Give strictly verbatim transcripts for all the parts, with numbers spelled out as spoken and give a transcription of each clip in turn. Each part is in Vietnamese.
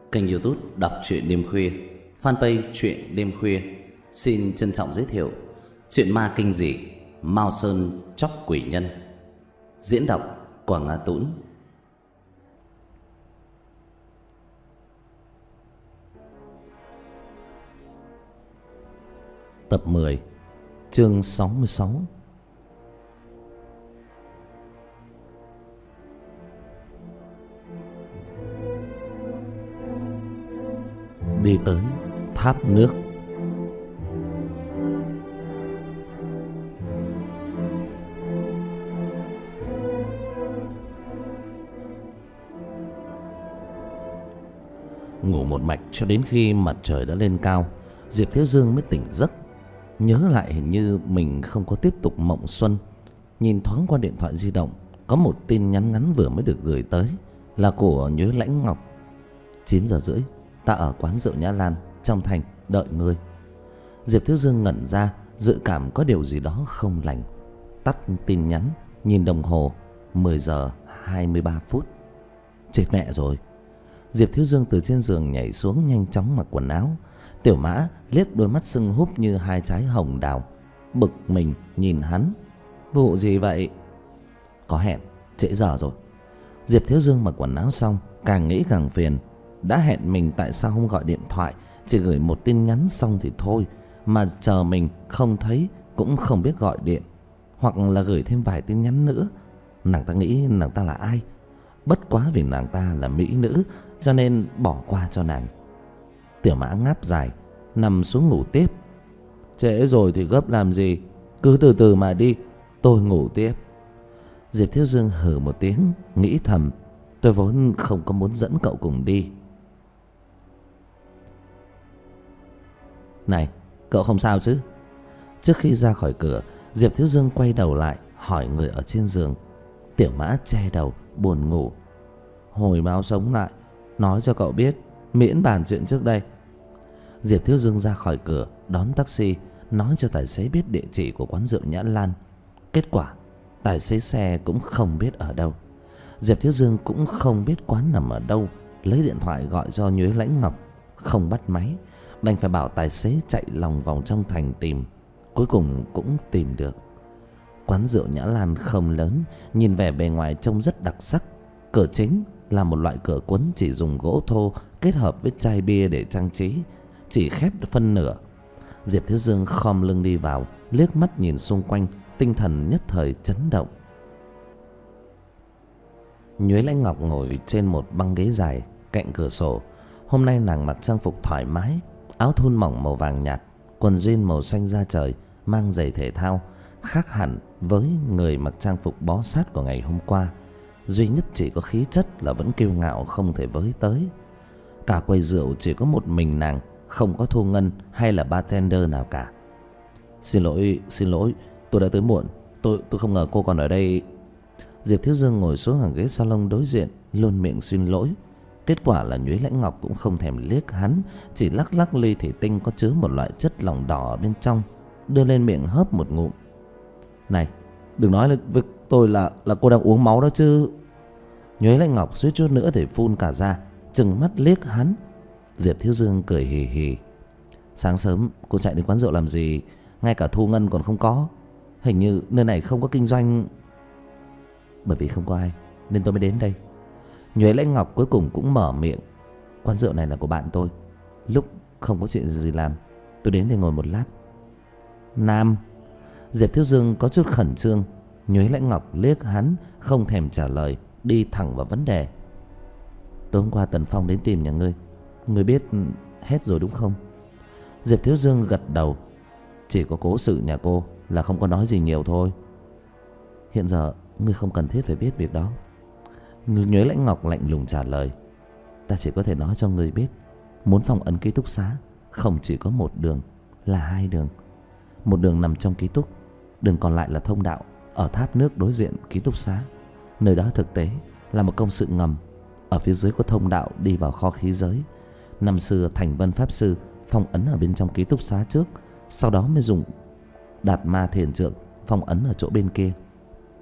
Kênh YouTube đọc truyện đêm khuya, fanpage truyện đêm khuya xin trân trọng giới thiệu truyện ma kinh dị Mao Sơn Chóc Quỷ Nhân. Diễn đọc Quảng Ngã Tũng. Tập mười, chương sáu mươi sáu. Đi tới tháp nước. Ngủ một mạch cho đến khi mặt trời đã lên cao, Diệp Thiếu Dương mới tỉnh giấc. Nhớ lại hình như mình không có tiếp tục mộng xuân. Nhìn thoáng qua điện thoại di động, có một tin nhắn ngắn vừa mới được gửi tới, là của Nhuế Lãnh Ngọc. Chín giờ rưỡi, ta ở quán rượu Nhã Lan trong thành đợi ngươi. Diệp Thiếu Dương ngẩn ra, dự cảm có điều gì đó không lành. Tắt tin nhắn, nhìn đồng hồ, mười giờ hai mươi ba phút. Chết mẹ rồi. Diệp Thiếu Dương từ trên giường nhảy xuống, nhanh chóng mặc quần áo. Tiểu Mã liếc đôi mắt sưng húp như hai trái hồng đào, bực mình nhìn hắn. Vụ gì vậy? Có hẹn, trễ giờ rồi. Diệp Thiếu Dương mặc quần áo xong, càng nghĩ càng phiền. Đã hẹn mình tại sao không gọi điện thoại, chỉ gửi một tin nhắn xong thì thôi, mà chờ mình không thấy cũng không biết gọi điện, hoặc là gửi thêm vài tin nhắn nữa. Nàng ta nghĩ nàng ta là ai? Bất quá vì nàng ta là mỹ nữ, cho nên bỏ qua cho nàng. Tiểu Mã ngáp dài, nằm xuống ngủ tiếp. Trễ rồi thì gấp làm gì, cứ từ từ mà đi, tôi ngủ tiếp. Diệp Thiếu Dương hừ một tiếng, nghĩ thầm, tôi vốn không có muốn dẫn cậu cùng đi. Này, cậu không sao chứ? Trước khi ra khỏi cửa, Diệp Thiếu Dương quay đầu lại hỏi người ở trên giường. Tiểu Mã che đầu buồn ngủ. Hồi máu sống lại, nói cho cậu biết, miễn bàn chuyện trước đây. Diệp Thiếu Dương ra khỏi cửa, đón taxi, nói cho tài xế biết địa chỉ của quán rượu Nhã Lan. Kết quả, tài xế xe cũng không biết ở đâu. Diệp Thiếu Dương cũng không biết quán nằm ở đâu. Lấy điện thoại gọi cho Nhuế Lãnh Ngọc, không bắt máy, đành phải bảo tài xế chạy lòng vòng trong thành tìm. Cuối cùng cũng tìm được. Quán rượu Nhã Lan không lớn, nhìn vẻ bề ngoài trông rất đặc sắc. Cửa chính là một loại cửa cuốn chỉ dùng gỗ thô kết hợp với chai bia để trang trí, chỉ khép phân nửa. Diệp Thiếu Dương khom lưng đi vào, liếc mắt nhìn xung quanh, tinh thần nhất thời chấn động. Nhuế Lãnh Ngọc ngồi trên một băng ghế dài cạnh cửa sổ. Hôm nay nàng mặc trang phục thoải mái, áo thun mỏng màu vàng nhạt, quần jean màu xanh da trời, mang giày thể thao, khác hẳn với người mặc trang phục bó sát của ngày hôm qua. Duy nhất chỉ có khí chất là vẫn kiêu ngạo không thể với tới. Cả quầy rượu chỉ có một mình nàng, không có Thu Ngân hay là bartender nào cả. Xin lỗi, xin lỗi, tôi đã tới muộn. Tôi tôi không ngờ cô còn ở đây. Diệp Thiếu Dương ngồi xuống hàng ghế salon đối diện, luôn miệng xin lỗi. Kết quả là Nhuế Lãnh Ngọc cũng không thèm liếc hắn, chỉ lắc lắc ly thủy tinh có chứa một loại chất lỏng đỏ ở bên trong, đưa lên miệng hớp một ngụm. Này, đừng nói với tôi là là cô đang uống máu đó chứ. Nhuế Lãnh Ngọc suýt chút nữa để phun cả ra, trừng mắt liếc hắn. Diệp Thiếu Dương cười hì hì. Sáng sớm cô chạy đến quán rượu làm gì? Ngay cả Thu Ngân còn không có. Hình như nơi này không có kinh doanh. Bởi vì không có ai nên tôi mới đến đây. Nhuế Lãnh Ngọc cuối cùng cũng mở miệng. Quán rượu này là của bạn tôi. Lúc không có chuyện gì làm, tôi đến để ngồi một lát. Nam. Diệp Thiếu Dương có chút khẩn trương. Nhuế Lãnh Ngọc liếc hắn, không thèm trả lời, đi thẳng vào vấn đề. Tối hôm qua Tần Phong đến tìm nhà ngươi, ngươi biết hết rồi đúng không? Diệp Thiếu Dương gật đầu. Chỉ có cố sự nhà cô là không có nói gì nhiều thôi. Hiện giờ ngươi không cần thiết phải biết việc đó. Nhuế Lãnh Ngọc lạnh lùng trả lời. Ta chỉ có thể nói cho ngươi biết, muốn phong ấn ký túc xá không chỉ có một đường, là hai đường. Một đường nằm trong ký túc, đường còn lại là thông đạo ở tháp nước đối diện ký túc xá. Nơi đó thực tế là một công sự ngầm. Ở phía dưới có thông đạo đi vào kho khí giới. Năm xưa Thành Vân Pháp Sư phong ấn ở bên trong ký túc xá trước, sau đó mới dùng Đạt Ma Thiền Trượng phong ấn ở chỗ bên kia.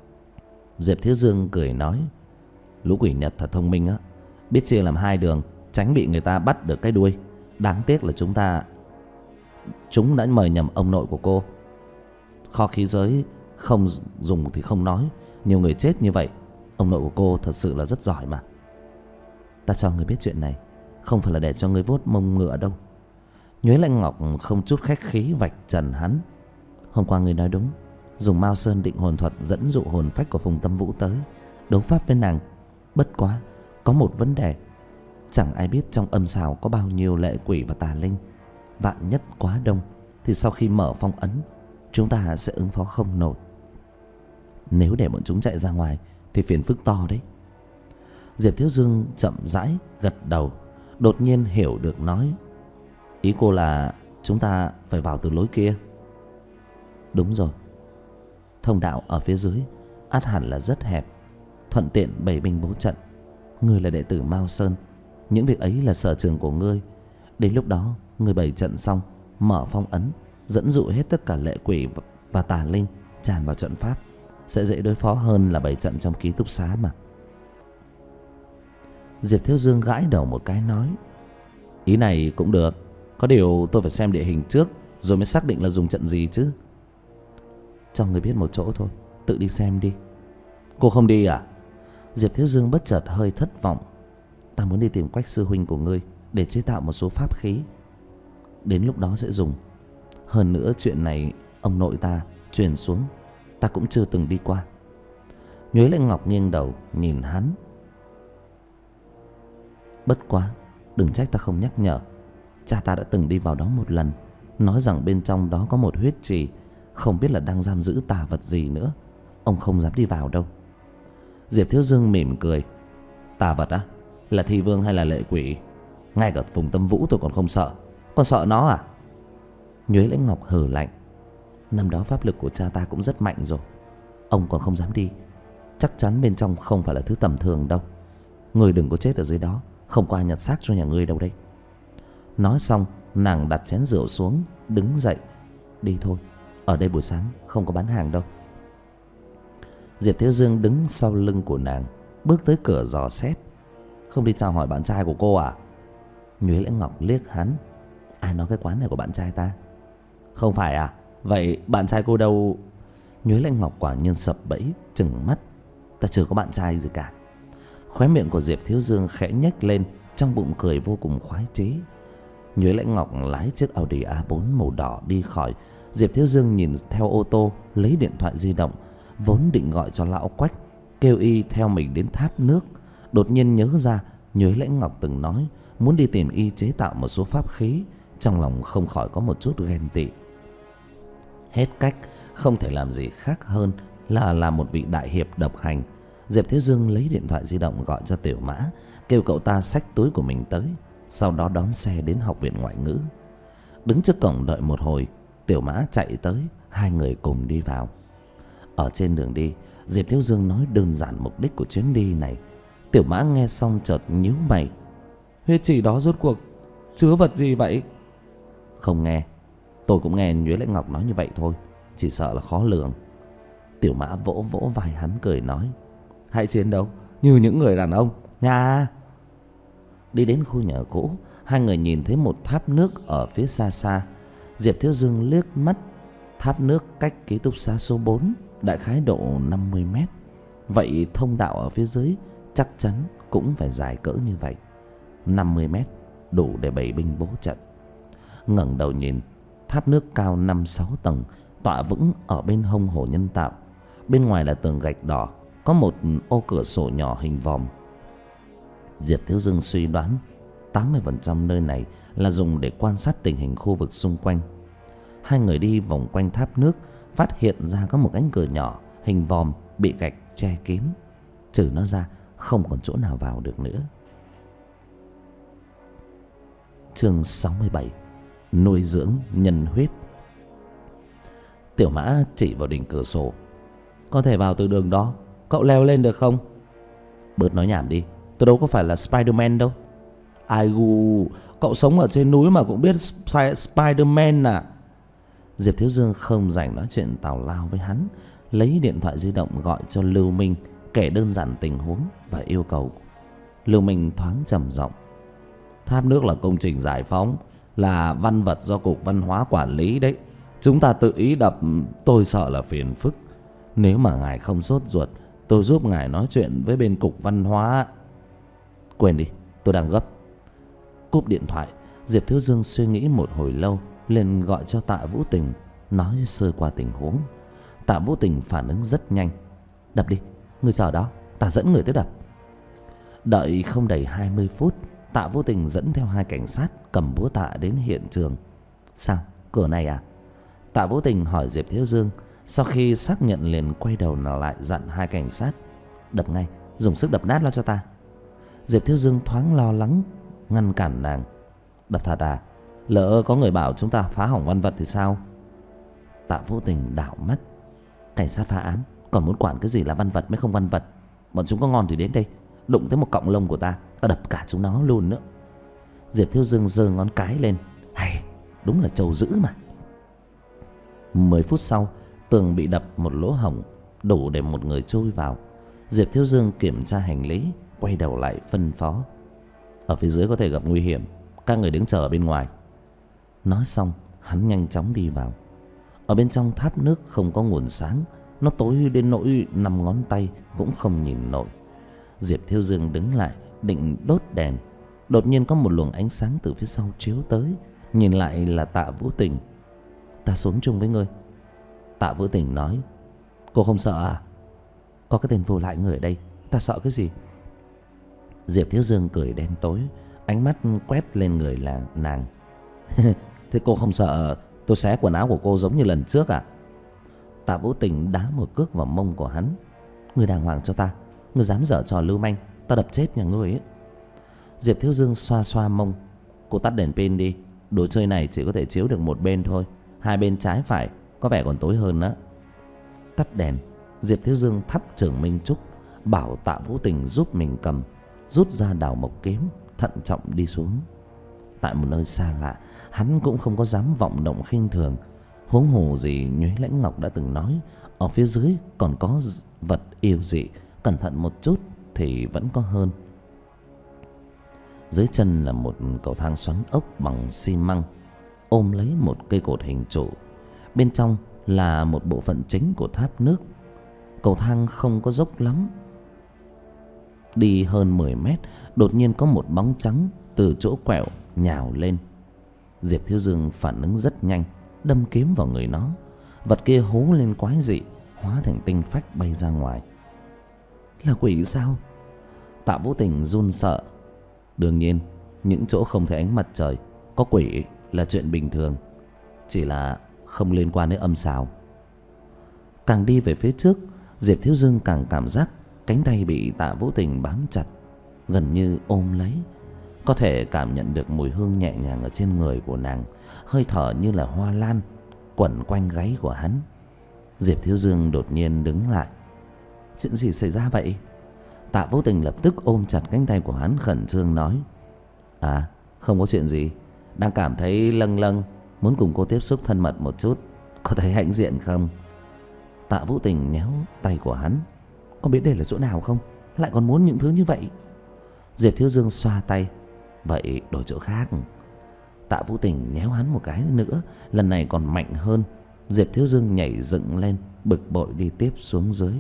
Diệp Thiếu Dương cười nói, lũ quỷ Nhật thật thông minh á, biết chia làm hai đường, tránh bị người ta bắt được cái đuôi. Đáng tiếc là chúng ta Chúng đã mời nhầm ông nội của cô. Kho khí giới không dùng thì không nói, nhiều người chết như vậy. Ông nội của cô thật sự là rất giỏi mà. Ta cho người biết chuyện này không phải là để cho người vuốt mông ngựa đâu. Nhuế Lanh Ngọc không chút khách khí vạch trần hắn. Hôm qua người nói đúng, dùng Mao Sơn định hồn thuật dẫn dụ hồn phách của Phùng Tâm Vũ tới đấu pháp với nàng. Bất quá có một vấn đề, chẳng ai biết trong âm sào có bao nhiêu lệ quỷ và tà linh. Vạn nhất quá đông thì sau khi mở phong ấn, chúng ta sẽ ứng phó không nổi. Nếu để bọn chúng chạy ra ngoài thì phiền phức to đấy. Diệp Thiếu Dương chậm rãi gật đầu, đột nhiên hiểu được nói: ý cô là chúng ta phải vào từ lối kia. Đúng rồi, thông đạo ở phía dưới ắt hẳn là rất hẹp, thuận tiện bày binh bố trận. Ngươi là đệ tử Mao Sơn, những việc ấy là sở trường của ngươi. Đến lúc đó ngươi bày trận xong, mở phong ấn, dẫn dụ hết tất cả lệ quỷ và tà linh tràn vào trận pháp, sẽ dễ đối phó hơn là bày trận trong ký túc xá mà. Diệp Thiếu Dương gãi đầu một cái nói: ý này cũng được, có điều tôi phải xem địa hình trước rồi mới xác định là dùng trận gì chứ. Cho người biết một chỗ thôi, tự đi xem đi. Cô không đi à? Diệp Thiếu Dương bất chợt hơi thất vọng. Ta muốn đi tìm Quách sư huynh của ngươi để chế tạo một số pháp khí, đến lúc đó sẽ dùng. Hơn nữa chuyện này ông nội ta truyền xuống, ta cũng chưa từng đi qua. Nhuế Lệnh Ngọc nghiêng đầu nhìn hắn. Bất quá đừng trách ta không nhắc nhở. Cha ta đã từng đi vào đó một lần, nói rằng bên trong đó có một huyết trì, không biết là đang giam giữ tà vật gì nữa. Ông không dám đi vào đâu. Diệp Thiếu Dương mỉm cười: tà vật á? Là thi vương hay là lệ quỷ? Ngay cả Phùng Tâm Vũ tôi còn không sợ, còn sợ nó à? Nhuế Lệnh Ngọc hừ lạnh: năm đó pháp lực của cha ta cũng rất mạnh rồi, ông còn không dám đi. Chắc chắn bên trong không phải là thứ tầm thường đâu. Người đừng có chết ở dưới đó, không có ai nhặt xác cho nhà ngươi đâu đấy. Nói xong nàng đặt chén rượu xuống, đứng dậy: đi thôi, ở đây buổi sáng không có bán hàng đâu. Diệp Thiếu Dương đứng sau lưng của nàng, bước tới cửa dò xét: không đi chào hỏi bạn trai của cô à? Nhuế Lễ Ngọc liếc hắn: ai nói cái quán này của bạn trai ta? Không phải à? Vậy bạn trai cô đâu? Nhuế Lễ Ngọc quả nhiên sập bẫy, trừng mắt: ta chưa có bạn trai gì cả. Khóe miệng của Diệp Thiếu Dương khẽ nhếch lên, trong bụng cười vô cùng khoái chí. Nhuế Lễ Ngọc lái chiếc Audi A bốn màu đỏ đi khỏi. Diệp Thiếu Dương nhìn theo ô tô, lấy điện thoại di động, vốn định gọi cho lão Quách, kêu y theo mình đến tháp nước. Đột nhiên nhớ ra Nhuế Lễ Ngọc từng nói muốn đi tìm y chế tạo một số pháp khí, trong lòng không khỏi có một chút ghen tị. Hết cách, không thể làm gì khác hơn là làm một vị đại hiệp độc hành. Diệp Thiếu Dương lấy điện thoại di động gọi cho Tiểu Mã, kêu cậu ta xách túi của mình tới, sau đó đón xe đến học viện ngoại ngữ. Đứng trước cổng đợi một hồi, Tiểu Mã chạy tới, hai người cùng đi vào. Ở trên đường đi, Diệp Thiếu Dương nói đơn giản mục đích của chuyến đi này. Tiểu Mã nghe xong chợt nhíu mày: huyết chỉ đó rốt cuộc chứa vật gì vậy? Không nghe, tôi cũng nghe Nhuế Lễ Ngọc nói như vậy thôi, chỉ sợ là khó lường. Tiểu Mã vỗ vỗ vai hắn cười nói: hãy chiến đấu như những người đàn ông nha. Đi đến khu nhà cũ, hai người nhìn thấy một tháp nước ở phía xa xa. Diệp Thiếu Dương liếc mắt, tháp nước cách ký túc xá số bốn đại khái độ năm mươi mét. Vậy thông đạo ở phía dưới chắc chắn cũng phải dài cỡ như vậy. Năm mươi mét đủ để bày binh bố trận. Ngẩng đầu nhìn, tháp nước cao năm sáu tầng, tọa vững ở bên hông hồ nhân tạo. Bên ngoài là tường gạch đỏ, có một ô cửa sổ nhỏ hình vòm. Diệp Thiếu Dương suy đoán tám mươi phần trăm nơi này là dùng để quan sát tình hình khu vực xung quanh. Hai người đi vòng quanh tháp nước, phát hiện ra có một cánh cửa nhỏ hình vòm bị gạch che kín. Trừ nó ra không còn chỗ nào vào được nữa. Chương sáu mươi bảy: nuôi dưỡng nhân huyết. Tiểu Mã chỉ vào đỉnh cửa sổ: có thể vào từ đường đó, cậu leo lên được không? Bớt nói nhảm đi, tôi đâu có phải là Spider-Man đâu. Ai gu, cậu sống ở trên núi mà cũng biết Spider-Man à? Diệp Thiếu Dương không rảnh nói chuyện tào lao với hắn, lấy điện thoại di động gọi cho Lưu Minh, kể đơn giản tình huống và yêu cầu. Lưu Minh thoáng trầm giọng: Tháp nước là công trình giải phóng, là văn vật do Cục Văn hóa quản lý đấy. Chúng ta tự ý đập tôi sợ là phiền phức. Nếu mà ngài không sốt ruột, tôi giúp ngài nói chuyện với bên Cục Văn hóa. Quên đi, tôi đang gấp. Cúp điện thoại, Diệp Thiếu Dương suy nghĩ một hồi lâu, liền gọi cho Tạ Vũ Tình, nói sơ qua tình huống. Tạ Vũ Tình phản ứng rất nhanh. Đập đi, người chờ đó, ta dẫn người tới đập. Đợi không đầy hai mươi phút, Tạ Vũ Tình dẫn theo hai cảnh sát cầm búa tạ đến hiện trường. Sao, cửa này à? Tạ Vũ Tình hỏi Diệp Thiếu Dương. Sau khi xác nhận liền quay đầu lại dặn hai cảnh sát: đập ngay, dùng sức đập nát nó cho ta. Diệp Thiếu Dương thoáng lo lắng, ngăn cản nàng: đập thật à? Lỡ có người bảo chúng ta phá hỏng văn vật thì sao? Tạ Vũ Tình đảo mắt: cảnh sát phá án còn muốn quản cái gì là văn vật mới không văn vật. Bọn chúng có ngon thì đến đây, đụng tới một cọng lông của ta, ta đập cả chúng nó luôn nữa. Diệp Thiếu Dương giơ ngón cái lên: hay, đúng là trâu dữ mà. Mười phút sau, tường bị đập một lỗ hổng đủ để một người chui vào. Diệp Thiếu Dương kiểm tra hành lý, quay đầu lại phân phó: ở phía dưới có thể gặp nguy hiểm, các người đứng chờ ở bên ngoài. Nói xong, hắn nhanh chóng đi vào. Ở bên trong tháp nước không có nguồn sáng, nó tối đến nỗi năm ngón tay cũng không nhìn nổi. Diệp Thiếu Dương đứng lại định đốt đèn, đột nhiên có một luồng ánh sáng từ phía sau chiếu tới. Nhìn lại là Tạ Vũ Tình. Ta xuống chung với ngươi. Tạ Vũ Tình nói: cô không sợ à? Có cái tên vô lại người ở đây, ta sợ cái gì? Diệp Thiếu Dương cười đen tối, ánh mắt quét lên người là nàng. Thế cô không sợ tôi xé quần áo của cô giống như lần trước à? Tạ Vũ Tình đá một cước vào mông của hắn. Ngươi đàng hoàng cho ta, ngươi dám dở trò lưu manh, ta đập chết nhà ngươi ấy. Diệp Thiếu Dương xoa xoa mông. Cô tắt đèn pin đi, đồ chơi này chỉ có thể chiếu được một bên thôi, hai bên trái phải có vẻ còn tối hơn đó. Tắt đèn, Diệp Thiếu Dương thắp Trường Minh Trúc, bảo Tạ Vũ Tình giúp mình cầm, rút ra đào mộc kiếm, thận trọng đi xuống. Tại một nơi xa lạ, hắn cũng không có dám vọng động khinh thường. Huống hồ gì Nhuế Lãnh Ngọc đã từng nói, ở phía dưới còn có vật yêu dị, cẩn thận một chút thì vẫn có hơn. Dưới chân là một cầu thang xoắn ốc bằng xi măng, ôm lấy một cây cột hình trụ. Bên trong là một bộ phận chính của tháp nước. Cầu thang không có dốc lắm. Đi hơn mười mét, đột nhiên có một bóng trắng từ chỗ quẹo nhào lên. Diệp Thiếu Dương phản ứng rất nhanh, đâm kiếm vào người nó. Vật kia hú lên quái dị, hóa thành tinh phách bay ra ngoài. Là quỷ sao? Tạ Vũ Tình run sợ. Đương nhiên, những chỗ không thấy ánh mặt trời có quỷ là chuyện bình thường, chỉ là không liên quan đến âm xào. Càng đi về phía trước, Diệp Thiếu Dương càng cảm giác cánh tay bị Tạ Vũ Tình bám chặt, gần như ôm lấy. Có thể cảm nhận được mùi hương nhẹ nhàng ở trên người của nàng, hơi thở như là hoa lan quẩn quanh gáy của hắn. Diệp Thiếu Dương đột nhiên đứng lại. Chuyện gì xảy ra vậy? Tạ Vũ Tình lập tức ôm chặt cánh tay của hắn, khẩn trương nói: À, không có chuyện gì, đang cảm thấy lâng lâng, muốn cùng cô tiếp xúc thân mật một chút, có thấy hãnh diện không? Tạ Vũ Tình nhéo tay của hắn. Có biết đây là chỗ nào không? Lại còn muốn những thứ như vậy? Diệp Thiếu Dương xoa tay. Vậy đổi chỗ khác. Tạ Vũ Tình nhéo hắn một cái nữa, lần này còn mạnh hơn. Diệp Thiếu Dương nhảy dựng lên, bực bội đi tiếp xuống dưới.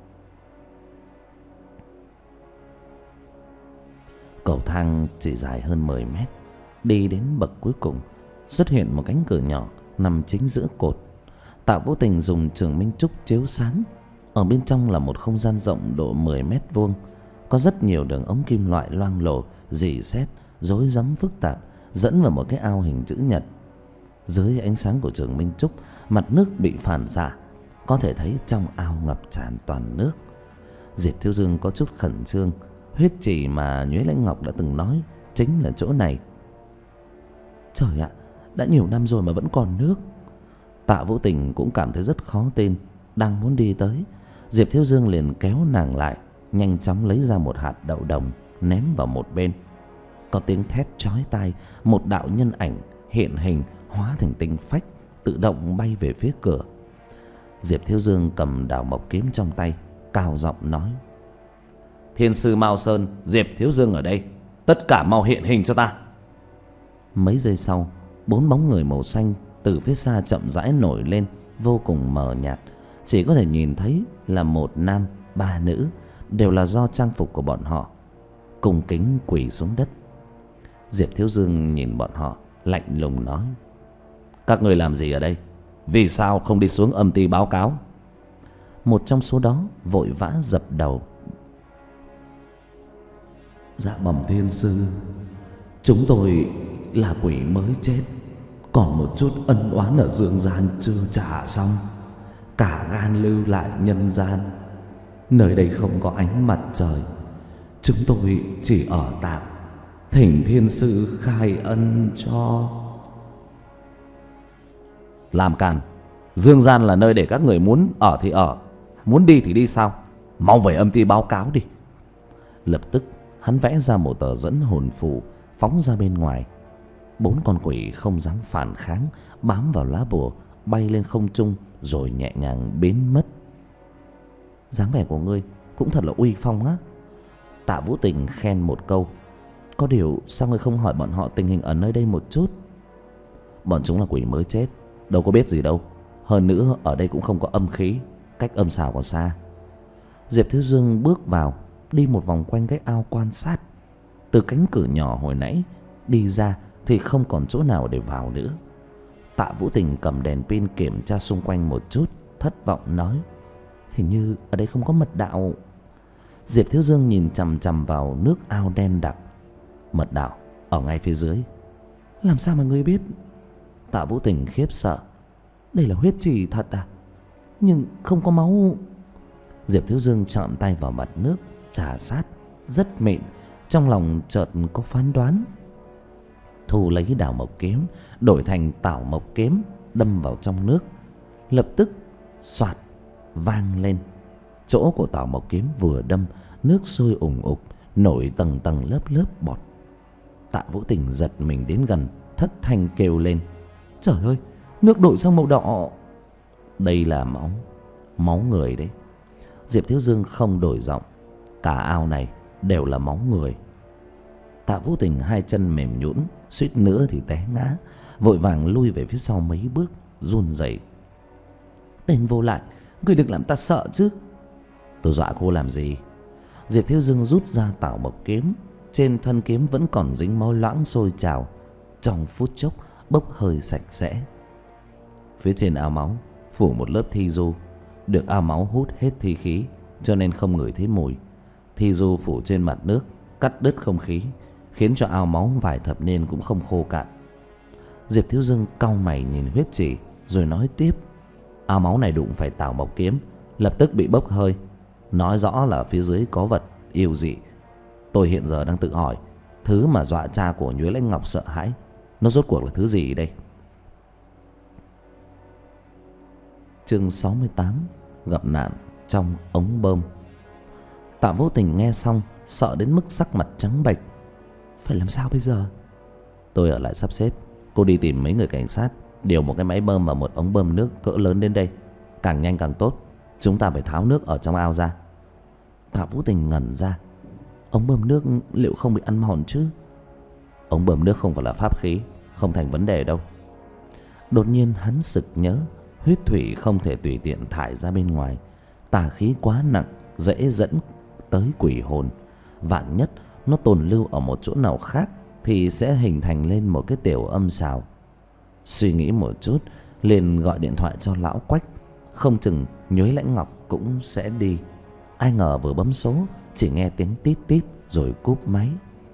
Cầu thang chỉ dài hơn mười mét. Đi đến bậc cuối cùng, xuất hiện một cánh cửa nhỏ nằm chính giữa cột. Tạ Vũ Tình dùng Trường Minh Trúc chiếu sáng. Ở bên trong là một không gian rộng độ mười mét vuông, có rất nhiều đường ống kim loại loang lổ, rỉ sét, rối rắm phức tạp, dẫn vào một cái ao hình chữ nhật. Dưới ánh sáng của Trường Minh Trúc, mặt nước bị phản xạ, có thể thấy trong ao ngập tràn toàn nước. Diệp Thiếu Dương có chút khẩn trương. Huyết chỉ mà Nhuế Lãnh Ngọc đã từng nói chính là chỗ này. Trời ạ, đã nhiều năm rồi mà vẫn còn nước. Tạ Vũ Tình cũng cảm thấy rất khó tin. Đang muốn đi tới, Diệp Thiếu Dương liền kéo nàng lại, nhanh chóng lấy ra một hạt đậu đồng, ném vào một bên. Có tiếng thét chói tai, một đạo nhân ảnh hiện hình, hóa thành tinh phách, tự động bay về phía cửa. Diệp Thiếu Dương cầm đào mộc kiếm trong tay, cao giọng nói: Thiên sư Mao Sơn, Diệp Thiếu Dương ở đây, tất cả mau hiện hình cho ta. Mấy giây sau, bốn bóng người màu xanh từ phía xa chậm rãi nổi lên, vô cùng mờ nhạt. Chỉ có thể nhìn thấy là một nam ba nữ, đều là do trang phục của bọn họ, cung kính quỳ xuống đất. Diệp Thiếu Dương nhìn bọn họ, lạnh lùng nói: các người làm gì ở đây? Vì sao không đi xuống âm ty báo cáo? Một trong số đó vội vã dập đầu: dạ bẩm thiên sư, chúng tôi là quỷ mới chết, còn một chút ân oán ở dương gian chưa trả xong, cả gan lưu lại nhân gian. Nơi đây không có ánh mặt trời, chúng tôi chỉ ở tạm, thỉnh thiên sư khai ân cho. Làm càn! Dương gian là nơi để các người muốn ở thì ở, muốn đi thì đi sao? Mau về âm ty báo cáo đi. Lập tức hắn vẽ ra một tờ dẫn hồn phù, phóng ra bên ngoài. Bốn con quỷ không dám phản kháng, bám vào lá bùa, bay lên không trung rồi nhẹ nhàng biến mất. Dáng vẻ của ngươi cũng thật là uy phong á. Tạ Vũ Tình khen một câu: có điều sao ngươi không hỏi bọn họ tình hình ở nơi đây một chút? Bọn chúng là quỷ mới chết, đâu có biết gì đâu. Hơn nữa ở đây cũng không có âm khí, cách âm xào còn xa. Diệp Thiếu Dương bước vào, đi một vòng quanh cái ao quan sát. Từ cánh cửa nhỏ hồi nãy đi ra thì không còn chỗ nào để vào nữa. Tạ Vũ Tình cầm đèn pin kiểm tra xung quanh một chút, thất vọng nói: hình như ở đây không có mật đạo. Diệp Thiếu Dương nhìn chằm chằm vào nước ao đen đặc: mật đạo ở ngay phía dưới. Làm sao mà ngươi biết? Tạ Vũ Tình khiếp sợ: đây là huyết trì thật à? Nhưng không có máu. Diệp Thiếu Dương chạm tay vào mặt nước, trà sát rất mịn. Trong lòng chợt có phán đoán. Thu lấy đào mộc kiếm đổi thành tảo mộc kiếm, đâm vào trong nước. Lập tức xoạt vang lên. Chỗ của tảo mộc kiếm vừa đâm, nước sôi ủng ục, nổi tầng tầng lớp lớp bọt. Tạ Vũ Tình giật mình đến gần, thất thanh kêu lên: trời ơi, nước đổi sang màu đỏ. Đây là máu, máu người đấy. Diệp Thiếu Dương không đổi giọng: cả ao này đều là máu người. Tạ Vũ Tình hai chân mềm nhũn, suýt nữa thì té ngã, vội vàng lui về phía sau mấy bước, run rẩy: tên vô lại, ngươi đừng làm ta sợ chứ. Tôi dọa cô làm gì? Diệp Thiếu Dương rút ra tảo mộc kiếm. Trên thân kiếm vẫn còn dính máu loãng sôi trào, trong phút chốc bốc hơi sạch sẽ. Phía trên ao máu phủ một lớp thi du, được ao máu hút hết thi khí, cho nên không ngửi thấy mùi. Thi du phủ trên mặt nước, cắt đứt không khí, khiến cho ao máu vài thập niên cũng không khô cạn. Diệp Thiếu Dương cau mày nhìn huyết chỉ, rồi nói tiếp: ao máu này đụng phải tảo mộc kiếm, lập tức bị bốc hơi, nói rõ là phía dưới có vật yêu dị. Tôi hiện giờ đang tự hỏi, thứ mà dọa cha của Nhuế Lãnh Ngọc sợ hãi, nó rốt cuộc là thứ gì đây? Chương sáu mươi tám: gặp nạn trong ống bơm. Tạ Vô Tình nghe xong sợ đến mức sắc mặt trắng bệch. Phải làm sao bây giờ? Tôi ở lại sắp xếp, cô đi tìm mấy người cảnh sát, điều một cái máy bơm và một ống bơm nước cỡ lớn đến đây, càng nhanh càng tốt. Chúng ta phải tháo nước ở trong ao ra. Tạ Vũ Tình ngẩn ra: ống bơm nước liệu không bị ăn mòn chứ? Ống bơm nước không phải là pháp khí, không thành vấn đề đâu. Đột nhiên hắn sực nhớ, huyết thủy không thể tùy tiện thải ra bên ngoài, tà khí quá nặng, dễ dẫn tới quỷ hồn. Vạn nhất nó tồn lưu ở một chỗ nào khác thì sẽ hình thành lên một cái tiểu âm xào. Suy nghĩ một chút, liền gọi điện thoại cho lão Quách. Không chừng Nhuế Lãnh Ngọc cũng sẽ đi. Ai ngờ vừa bấm số, chỉ nghe tiếng tít tít rồi cúp máy.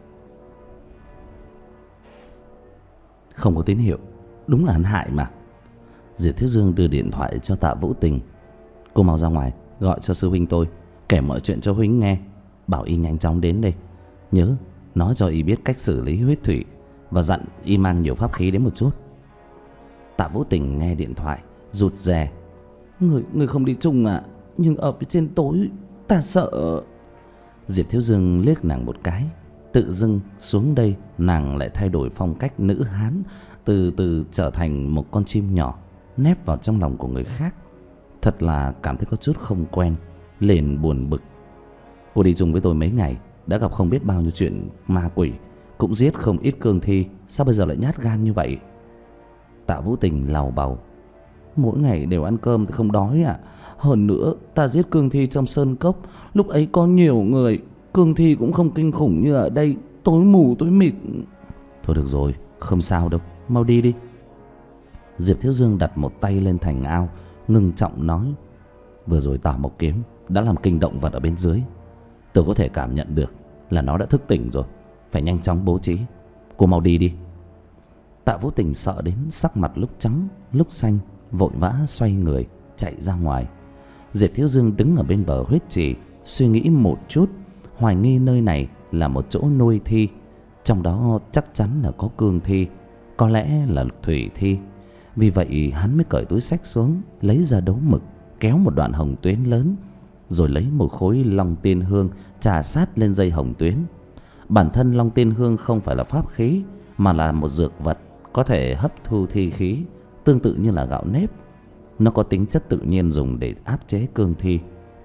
Không có tín hiệu, đúng là hắn hại mà. Diệp Thiếu Dương đưa điện thoại cho Tạ Vũ Tình: cô mau ra ngoài gọi cho sư huynh tôi, kể mọi chuyện cho huynh nghe, bảo y nhanh chóng đến đây. Nhớ nói cho y biết cách xử lý huyết thủy, và dặn y mang nhiều pháp khí đến một chút. Tạ Vũ Tình nghe điện thoại rụt rè: Người, người không đi chung à? Nhưng ở phía trên tối ta sợ. Diệp Thiếu Dương liếc nàng một cái. Tự dưng xuống đây nàng lại thay đổi phong cách nữ hán, từ từ trở thành một con chim nhỏ nép vào trong lòng của người khác. Thật là cảm thấy có chút không quen, liền buồn bực. Cô đi chung với tôi mấy ngày, đã gặp không biết bao nhiêu chuyện ma quỷ, cũng giết không ít cương thi, sao bây giờ lại nhát gan như vậy? Tạ Vũ Tình lầu bầu. Mỗi ngày đều ăn cơm thì không đói à? Hơn nữa ta giết cương thi trong sơn cốc, lúc ấy có nhiều người, cương thi cũng không kinh khủng như ở đây, tối mù tối mịt. Thôi được rồi, không sao đâu, mau đi đi. Diệp Thiếu Dương đặt một tay lên thành ao, ngưng trọng nói: vừa rồi tả một kiếm đã làm kinh động vật ở bên dưới. Tôi có thể cảm nhận được là nó đã thức tỉnh rồi, phải nhanh chóng bố trí. Cô mau đi đi. Tạ Vũ Tình sợ đến sắc mặt lúc trắng lúc xanh, vội vã xoay người chạy ra ngoài. Diệp Thiếu Dương đứng ở bên bờ huyết trì, suy nghĩ một chút, hoài nghi nơi này là một chỗ nuôi thi, trong đó chắc chắn là có cương thi, có lẽ là thủy thi. Vì vậy hắn mới cởi túi xách xuống, lấy ra đấu mực, kéo một đoạn hồng tuyến lớn, rồi lấy một khối long tiên hương chà sát lên dây hồng tuyến. Bản thân long tiên hương không phải là pháp khí, mà là một dược vật có thể hấp thu thi khí, tương tự như là gạo nếp. Nó có tính chất tự nhiên dùng để áp chế cương thi.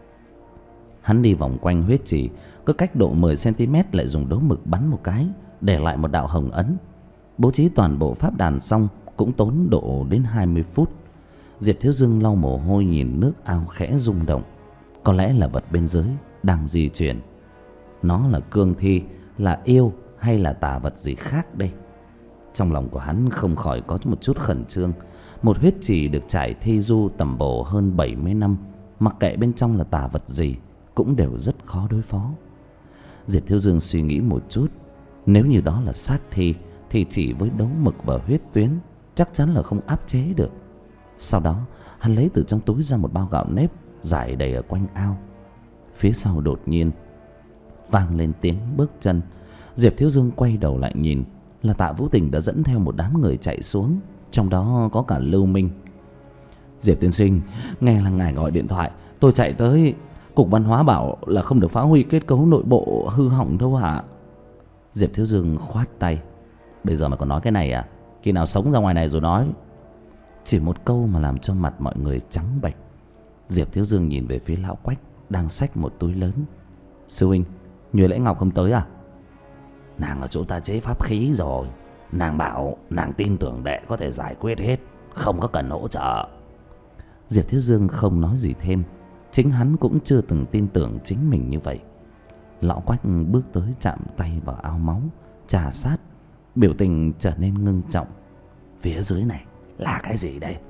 Hắn đi vòng quanh huyết trì, cứ cách độ mười xăng-ti-mét lại dùng đấu mực bắn một cái, để lại một đạo hồng ấn. Bố trí toàn bộ pháp đàn xong cũng tốn độ đến hai mươi phút. Diệp Thiếu Dương lau mồ hôi nhìn nước ao khẽ rung động. Có lẽ là vật bên dưới đang di chuyển. Nó là cương thi, là yêu hay là tà vật gì khác đây? Trong lòng của hắn không khỏi có một chút khẩn trương. Một huyết trì được trải thi du tầm bổ hơn bảy mươi năm, mặc kệ bên trong là tà vật gì cũng đều rất khó đối phó. Diệp Thiếu Dương suy nghĩ một chút, nếu như đó là sát thi thì chỉ với đấu mực và huyết tuyến chắc chắn là không áp chế được. Sau đó hắn lấy từ trong túi ra một bao gạo nếp rải đầy ở quanh ao. Phía sau đột nhiên vang lên tiếng bước chân. Diệp Thiếu Dương quay đầu lại nhìn, là Tạ Vũ Tình đã dẫn theo một đám người chạy xuống, trong đó có cả Lưu Minh. Diệp tiên sinh, nghe là ngài gọi điện thoại, tôi chạy tới. Cục Văn hóa bảo là không được phá hủy kết cấu nội bộ hư hỏng đâu hả? Diệp Thiếu Dương khoát tay. Bây giờ mà còn nói cái này à? Khi nào sống ra ngoài này rồi nói. Chỉ một câu mà làm cho mặt mọi người trắng bệch. Diệp Thiếu Dương nhìn về phía lão Quách đang xách một túi lớn. Sư huynh, Nhuế Lễ Ngọc không tới à? Nàng ở chỗ ta chế pháp khí rồi. Nàng bảo nàng tin tưởng đệ có thể giải quyết hết, không có cần hỗ trợ. Diệp Thiếu Dương không nói gì thêm. Chính hắn cũng chưa từng tin tưởng chính mình như vậy. Lão Quách bước tới chạm tay vào ao máu, trà sát, biểu tình trở nên ngưng trọng. Phía dưới này là cái gì đây?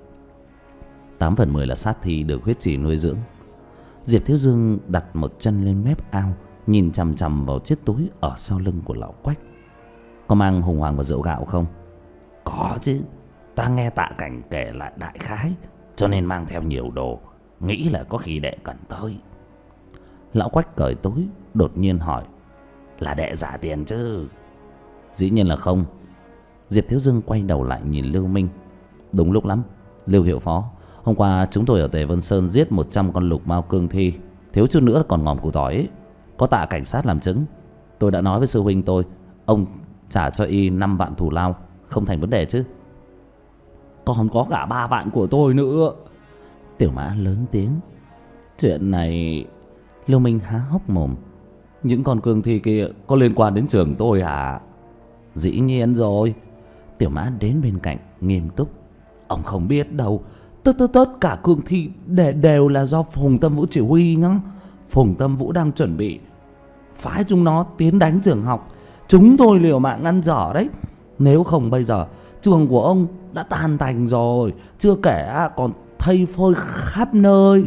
Tám phần mười là sát thi được huyết trì nuôi dưỡng. Diệp Thiếu Dương đặt một chân lên mép ao, nhìn chằm chằm vào chiếc túi ở sau lưng của lão Quách. Có mang hùng hoàng và rượu gạo không? Có chứ, ta nghe Tạ Cảnh kể lại đại khái, cho nên mang theo nhiều đồ, nghĩ là có khi đệ cần tới. Lão Quách cởi túi, đột nhiên hỏi. Là đệ giả tiền chứ? Dĩ nhiên là không. Diệp Thiếu Dương quay đầu lại nhìn Lưu Minh. Đúng lúc lắm, Lưu hiệu phó, hôm qua chúng tôi ở Tề Vân Sơn giết một trăm con lục mao cương thi, thiếu chút nữa còn ngòm củ tỏi ấy. Có Tạ cảnh sát làm chứng. Tôi đã nói với sư huynh tôi, ông trả cho y năm vạn thù lao, không thành vấn đề chứ? Còn có cả ba vạn của tôi nữa. Tiểu Mã lớn tiếng. Chuyện này... Lưu Minh há hốc mồm. Những con cương thi kia có liên quan đến trường tôi hả? Dĩ nhiên rồi. Tiểu Mã đến bên cạnh nghiêm túc. Ông không biết đâu, tất tất tất cả cương thi đều, đều là do Phùng Tâm Vũ chỉ huy nhá. Phùng Tâm Vũ đang chuẩn bị phái chúng nó tiến đánh trường học. Chúng tôi liều mạng ngăn trở đấy. Nếu không bây giờ trường của ông đã tan tành rồi, chưa kể còn thây phôi khắp nơi.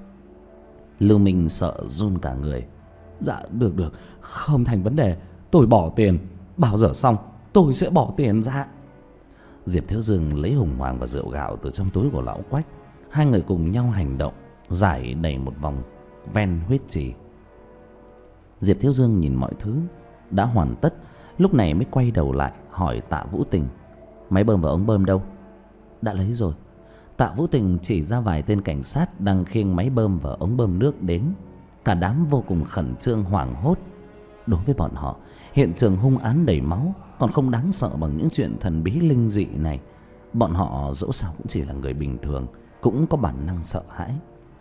Lưu Minh sợ run cả người. Dạ được được, không thành vấn đề, tôi bỏ tiền. Bao giờ xong tôi sẽ bỏ tiền ra. Diệp Thiếu Dương lấy hùng hoàng và rượu gạo từ trong túi của lão Quách. Hai người cùng nhau hành động, giải đầy một vòng ven huyết trì. Diệp Thiếu Dương nhìn mọi thứ đã hoàn tất, lúc này mới quay đầu lại hỏi Tạ Vũ Tình. Máy bơm và ống bơm đâu? Đã lấy rồi. Tạ Vũ Tình chỉ ra vài tên cảnh sát đang khiêng máy bơm và ống bơm nước đến. Cả đám vô cùng khẩn trương hoảng hốt. Đối với bọn họ, hiện trường hung án đầy máu còn không đáng sợ bằng những chuyện thần bí linh dị này. Bọn họ dẫu sao cũng chỉ là người bình thường, cũng có bản năng sợ hãi.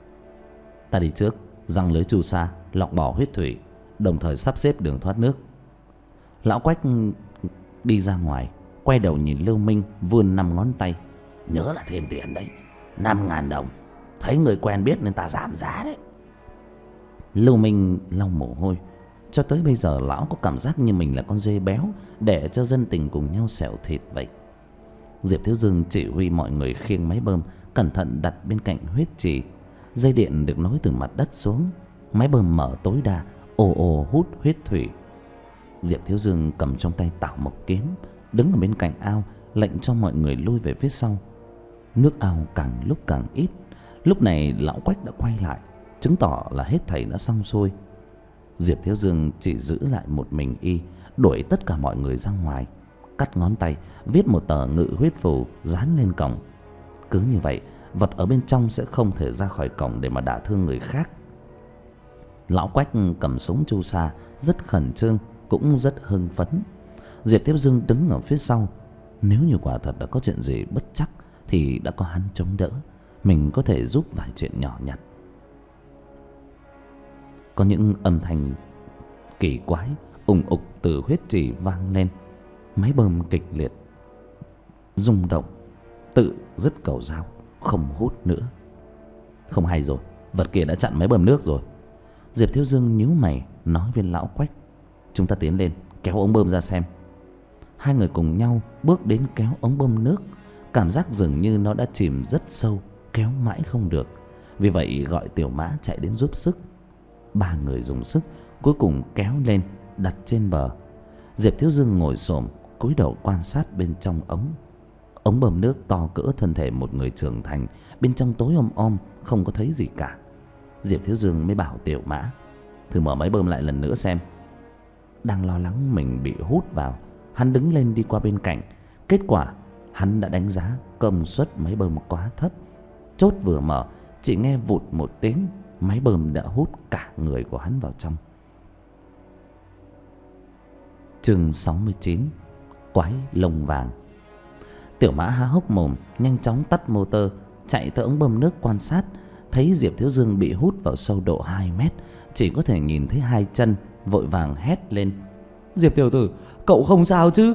Ta đi trước, giăng lưới chu sa, lọc bỏ huyết thủy, đồng thời sắp xếp đường thoát nước. Lão Quách đi ra ngoài, quay đầu nhìn Lưu Minh vươn năm ngón tay. Nhớ là thêm tiền đấy, năm ngàn đồng. Thấy người quen biết nên ta giảm giá đấy. Lưu Minh lau mồ hôi. Cho tới bây giờ lão có cảm giác như mình là con dê béo để cho dân tình cùng nhau xẻo thịt vậy. Diệp Thiếu Dương chỉ huy mọi người khiêng máy bơm cẩn thận đặt bên cạnh huyết trì. Dây điện được nối từ mặt đất xuống. Máy bơm mở tối đa, ồ ồ hút huyết thủy. Diệp Thiếu Dương cầm trong tay tảo mộc kiếm, đứng ở bên cạnh ao, lệnh cho mọi người lui về phía sau. Nước ao càng lúc càng ít. Lúc này lão Quách đã quay lại, chứng tỏ là hết thảy đã xong xuôi. Diệp Thiếu Dương chỉ giữ lại một mình y, đuổi tất cả mọi người ra ngoài, cắt ngón tay viết một tờ ngự huyết phù dán lên cổng. Cứ như vậy, vật ở bên trong sẽ không thể ra khỏi cổng để mà đả thương người khác. Lão Quách cầm súng chu sa, rất khẩn trương, cũng rất hưng phấn. Diệp Thiếu Dương đứng ở phía sau. Nếu như quả thật đã có chuyện gì bất chắc thì đã có hắn chống đỡ, mình có thể giúp vài chuyện nhỏ nhặt. Có những âm thanh kỳ quái ùng ục từ huyết trì vang lên. Máy bơm kịch liệt rung động, tự dứt cầu dao, không hút nữa. Không hay rồi, vật kia đã chặn máy bơm nước rồi. Diệp Thiếu Dương nhíu mày nói với lão Quách. Chúng ta tiến lên kéo ống bơm ra xem. Hai người cùng nhau bước đến kéo ống bơm nước. Cảm giác dường như nó đã chìm rất sâu, kéo mãi không được. Vì vậy gọi Tiểu Mã chạy đến giúp sức. Ba người dùng sức, cuối cùng kéo lên, đặt trên bờ. Diệp Thiếu Dương ngồi xổm, cúi đầu quan sát bên trong ống. Ống bơm nước to cỡ thân thể một người trưởng thành, bên trong tối om om, không có thấy gì cả. Diệp Thiếu Dương mới bảo Tiểu Mã, thử mở máy bơm lại lần nữa xem. Đang lo lắng mình bị hút vào, hắn đứng lên đi qua bên cạnh. Kết quả hắn đã đánh giá công suất máy bơm quá thấp. Chốt vừa mở, chỉ nghe vụt một tiếng, máy bơm đã hút cả người của hắn vào trong. Chương sáu mươi chín. Quái lông vàng. Tiểu Mã há hốc mồm, nhanh chóng tắt motor, chạy tới ống bơm nước quan sát. Thấy Diệp Thiếu Dương bị hút vào sâu độ hai mét, chỉ có thể nhìn thấy hai chân, vội vàng hét lên. Diệp tiểu tử, cậu không sao chứ?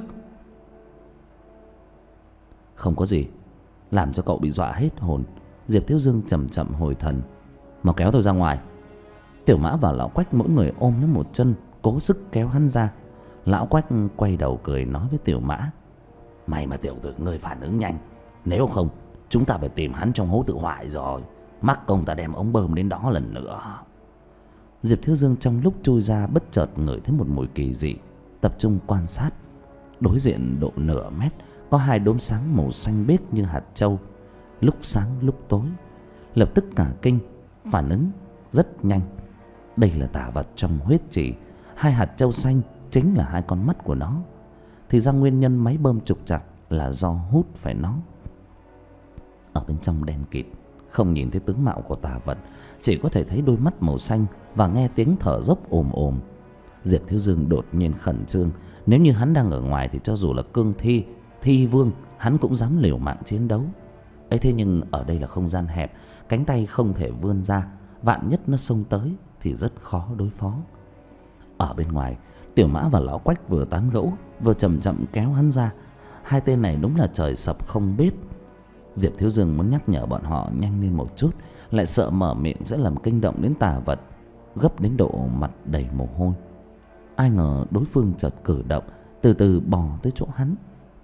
Không có gì. Làm cho cậu bị dọa hết hồn. Diệp Thiếu Dương chậm chậm hồi thần. Mau kéo tôi ra ngoài. Tiểu Mã và lão Quách mỗi người ôm lấy một chân, cố sức kéo hắn ra. Lão Quách quay đầu cười nói với Tiểu Mã. May mà tiểu tử ngươi phản ứng nhanh, nếu không chúng ta phải tìm hắn trong hố tự hoại rồi. Mắc công ta đem ống bơm đến đó lần nữa. Diệp Thiếu Dương trong lúc chui ra bất chợt ngửi thấy một mùi kỳ dị, tập trung quan sát. Đối diện độ nửa mét có hai đốm sáng màu xanh biếc như hạt trâu, lúc sáng lúc tối. Lập tức cả kinh, phản ứng rất nhanh. Đây là tà vật trong huyết trì. Hai hạt trâu xanh chính là hai con mắt của nó. Thì ra nguyên nhân máy bơm trục trặc là do hút phải nó. Ở bên trong đen kịt, không nhìn thấy tướng mạo của tà vật, chỉ có thể thấy đôi mắt màu xanh và nghe tiếng thở dốc ồm ồm. Diệp Thiếu Dương đột nhiên khẩn trương. Nếu như hắn đang ở ngoài thì cho dù là cương thi, thi vương, hắn cũng dám liều mạng chiến đấu. Ấy thế nhưng ở đây là không gian hẹp, cánh tay không thể vươn ra, vạn nhất nó xông tới thì rất khó đối phó. Ở bên ngoài, Tiểu Mã và lão Quách vừa tán gẫu, vừa chậm chậm kéo hắn ra. Hai tên này đúng là trời sập không biết. Diệp Thiếu Dương muốn nhắc nhở bọn họ nhanh lên một chút, lại sợ mở miệng sẽ làm kinh động đến tà vật, gấp đến độ mặt đầy mồ hôi. Ai ngờ đối phương chợt cử động, từ từ bò tới chỗ hắn.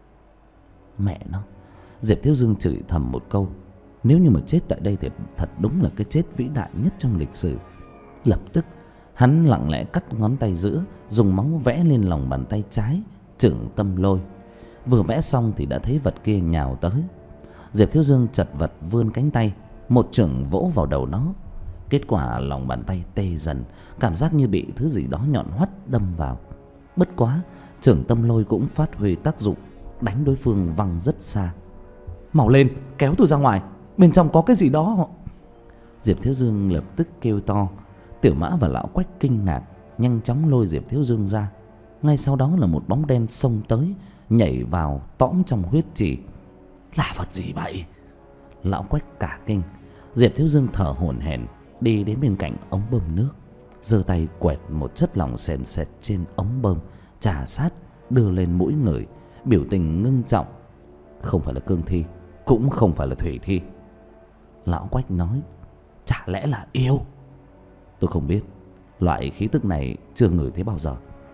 Mẹ nó! Diệp Thiếu Dương chửi thầm một câu. Nếu như mà chết tại đây thì thật đúng là cái chết vĩ đại nhất trong lịch sử. Lập tức hắn lặng lẽ cắt ngón tay giữa, dùng máu vẽ lên lòng bàn tay trái, chưởng tâm lôi. Vừa vẽ xong thì đã thấy vật kia nhào tới. Diệp Thiếu Dương chật vật vươn cánh tay, một chưởng vỗ vào đầu nó. Kết quả lòng bàn tay tê dần, cảm giác như bị thứ gì đó nhọn hoắt đâm vào. Bất quá, chưởng tâm lôi cũng phát huy tác dụng, đánh đối phương văng rất xa. Mau lên, kéo tôi ra ngoài, bên trong có cái gì đó. Diệp Thiếu Dương lập tức kêu to. Tiểu Mã và lão Quách kinh ngạc, nhanh chóng lôi Diệp Thiếu Dương ra. Ngay sau đó là một bóng đen xông tới, nhảy vào tõm trong huyết trì. Là vật gì vậy? Lão Quách cả kinh. Diệp Thiếu Dương thở hổn hển đi đến bên cạnh ống bơm nước, giơ tay quẹt một chất lỏng sền sệt trên ống bơm, trà sát đưa lên mũi người, biểu tình ngưng trọng. Không phải là cương thi, cũng không phải là thủy thi. Lão Quách nói: chả lẽ là yêu? Tôi không biết, loại khí tức này chưa ngửi thấy bao giờ.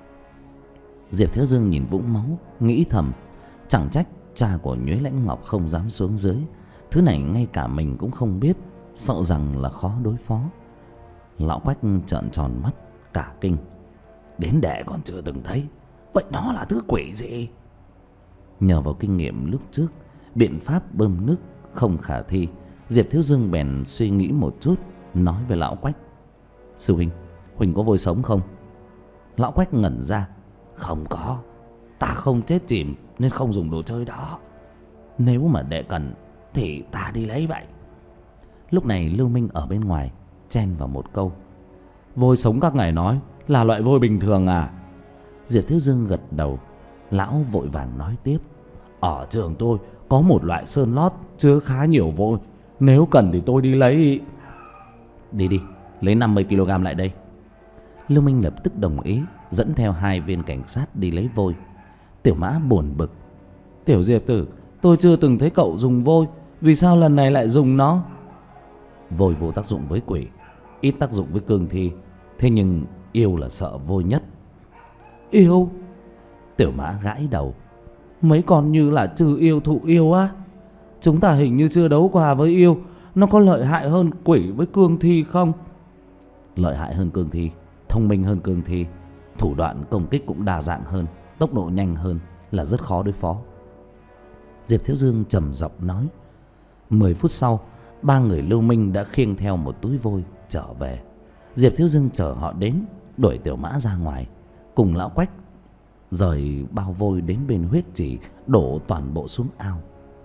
Diệp Thiếu Dương nhìn vũng máu, nghĩ thầm: chẳng trách cha của Nhuế Lãnh Ngọc không dám xuống dưới. Thứ này ngay cả mình cũng không biết, sợ rằng là khó đối phó. Lão Quách trợn tròn mắt cả kinh: đến đệ còn chưa từng thấy, vậy nó là thứ quỷ gì? Nhờ vào kinh nghiệm lúc trước, biện pháp bơm nước không khả thi, Diệp Thiếu Dương bèn suy nghĩ một chút, nói với Lão Quách: sư huynh, huynh có vôi sống không? Lão Quách ngẩn ra: không có, ta không chết chìm nên không dùng đồ chơi đó. Nếu mà đệ cần thì ta đi lấy vậy. Lúc này Lưu Minh ở bên ngoài chen vào một câu: vôi sống các ngài nói là loại vôi bình thường à? Diệp Thiếu Dương gật đầu. Lão vội vàng nói tiếp: ở trường tôi có một loại sơn lót chứa khá nhiều vôi, nếu cần thì tôi đi lấy. Đi đi, lấy năm mươi ki lô gam lại đây. Lưu Minh lập tức đồng ý, dẫn theo hai viên cảnh sát đi lấy vôi. Tiểu Mã buồn bực: tiểu Diệp tử, tôi chưa từng thấy cậu dùng vôi, vì sao lần này lại dùng nó? Vôi vô tác dụng với quỷ, ít tác dụng với cương thi, thế nhưng yêu là sợ vôi nhất. Yêu? Tiểu Mã gãi đầu: mấy con như là trừ yêu thụ yêu á. Chúng ta hình như chưa đấu qua với yêu. Nó có lợi hại hơn quỷ với cương thi không? Lợi hại hơn cương thi, thông minh hơn cương thi, thủ đoạn công kích cũng đa dạng hơn, tốc độ nhanh hơn, là rất khó đối phó. Diệp Thiếu Dương trầm giọng nói. Mười phút sau, ba người Lưu Minh đã khiêng theo một túi vôi trở về. Diệp Thiếu Dương chở họ đến, đuổi Tiểu Mã ra ngoài, cùng Lão Quách rời bao vôi đến bên huyết trì, đổ toàn bộ xuống ao.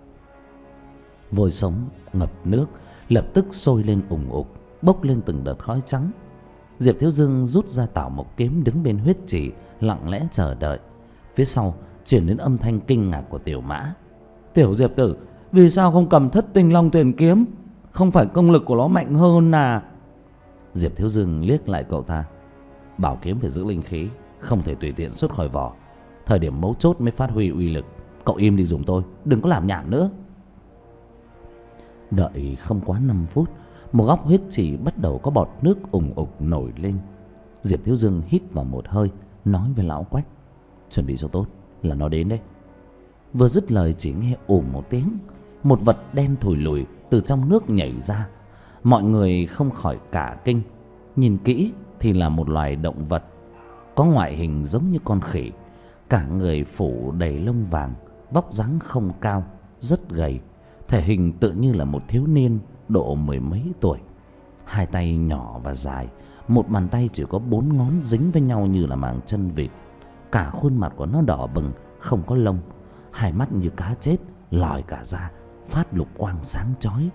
Vôi sống ngập nước, lập tức sôi lên ùng ục, bốc lên từng đợt khói trắng. Diệp Thiếu Dương rút ra Tảo Mộc kiếm, đứng bên huyết trì lặng lẽ chờ đợi. Phía sau chuyển đến âm thanh kinh ngạc của Tiểu Mã. Tiểu Diệp tử, vì sao không cầm Thất Tinh Long Tuyền kiếm? Không phải công lực của nó mạnh hơn à? Diệp Thiếu Dương liếc lại cậu ta. Bảo kiếm phải giữ linh khí, không thể tùy tiện xuất khỏi vỏ. Thời điểm mấu chốt mới phát huy uy lực. Cậu im đi dùng tôi, đừng có làm nhảm nữa. Đợi không quá năm phút, một góc huyết trì bắt đầu có bọt nước ùng ục nổi lên. Diệp Thiếu Dương hít vào một hơi, nói với Lão Quách: chuẩn bị cho tốt, là nó đến đấy. Vừa dứt lời chỉ nghe ùm một tiếng, một vật đen thùi lùi từ trong nước nhảy ra. Mọi người không khỏi cả kinh. Nhìn kỹ thì là một loài động vật, có ngoại hình giống như con khỉ, cả người phủ đầy lông vàng, vóc dáng không cao, rất gầy, thể hình tự như là một thiếu niên độ mười mấy tuổi. Hai tay nhỏ và dài, một bàn tay chỉ có bốn ngón dính với nhau như là màng chân vịt. Cả khuôn mặt của nó đỏ bừng, không có lông, hai mắt như cá chết lòi cả ra, phát lục quang sáng chói.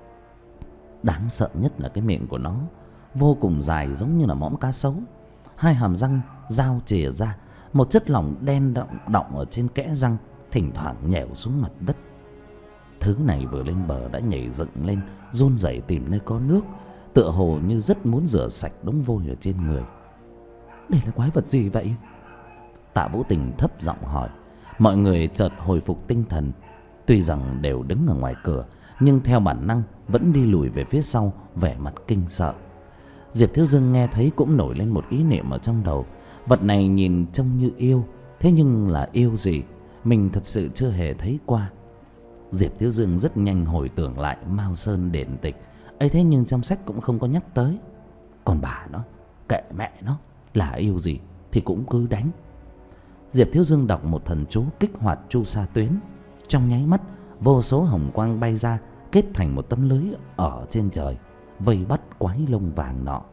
Đáng sợ nhất là cái miệng của nó vô cùng dài, giống như là mõm cá sấu. Hai hàm răng dao chìa ra, một chất lỏng đen đọng, đọng ở trên kẽ răng, thỉnh thoảng nhèo xuống mặt đất. Thứ này vừa lên bờ đã nhảy dựng lên, run rẩy tìm nơi có nước, tựa hồ như rất muốn rửa sạch đống vôi ở trên người. Đây là quái vật gì vậy? Tạ Vũ Tình thấp giọng hỏi. Mọi người chợt hồi phục tinh thần. Tuy rằng đều đứng ở ngoài cửa, nhưng theo bản năng vẫn đi lùi về phía sau, vẻ mặt kinh sợ. Diệp Thiếu Dương nghe thấy cũng nổi lên một ý niệm ở trong đầu. Vật này nhìn trông như yêu, thế nhưng là yêu gì mình thật sự chưa hề thấy qua. Diệp Thiếu Dương rất nhanh hồi tưởng lại Mao Sơn Điển Tịch ấy, thế nhưng trong sách cũng không có nhắc tới. Còn bà nó, kệ mẹ nó, là yêu gì thì cũng cứ đánh. Diệp Thiếu Dương đọc một thần chú kích hoạt chu sa tuyến. Trong nháy mắt, vô số hồng quang bay ra, kết thành một tấm lưới ở trên trời, vây bắt quái lông vàng nọ.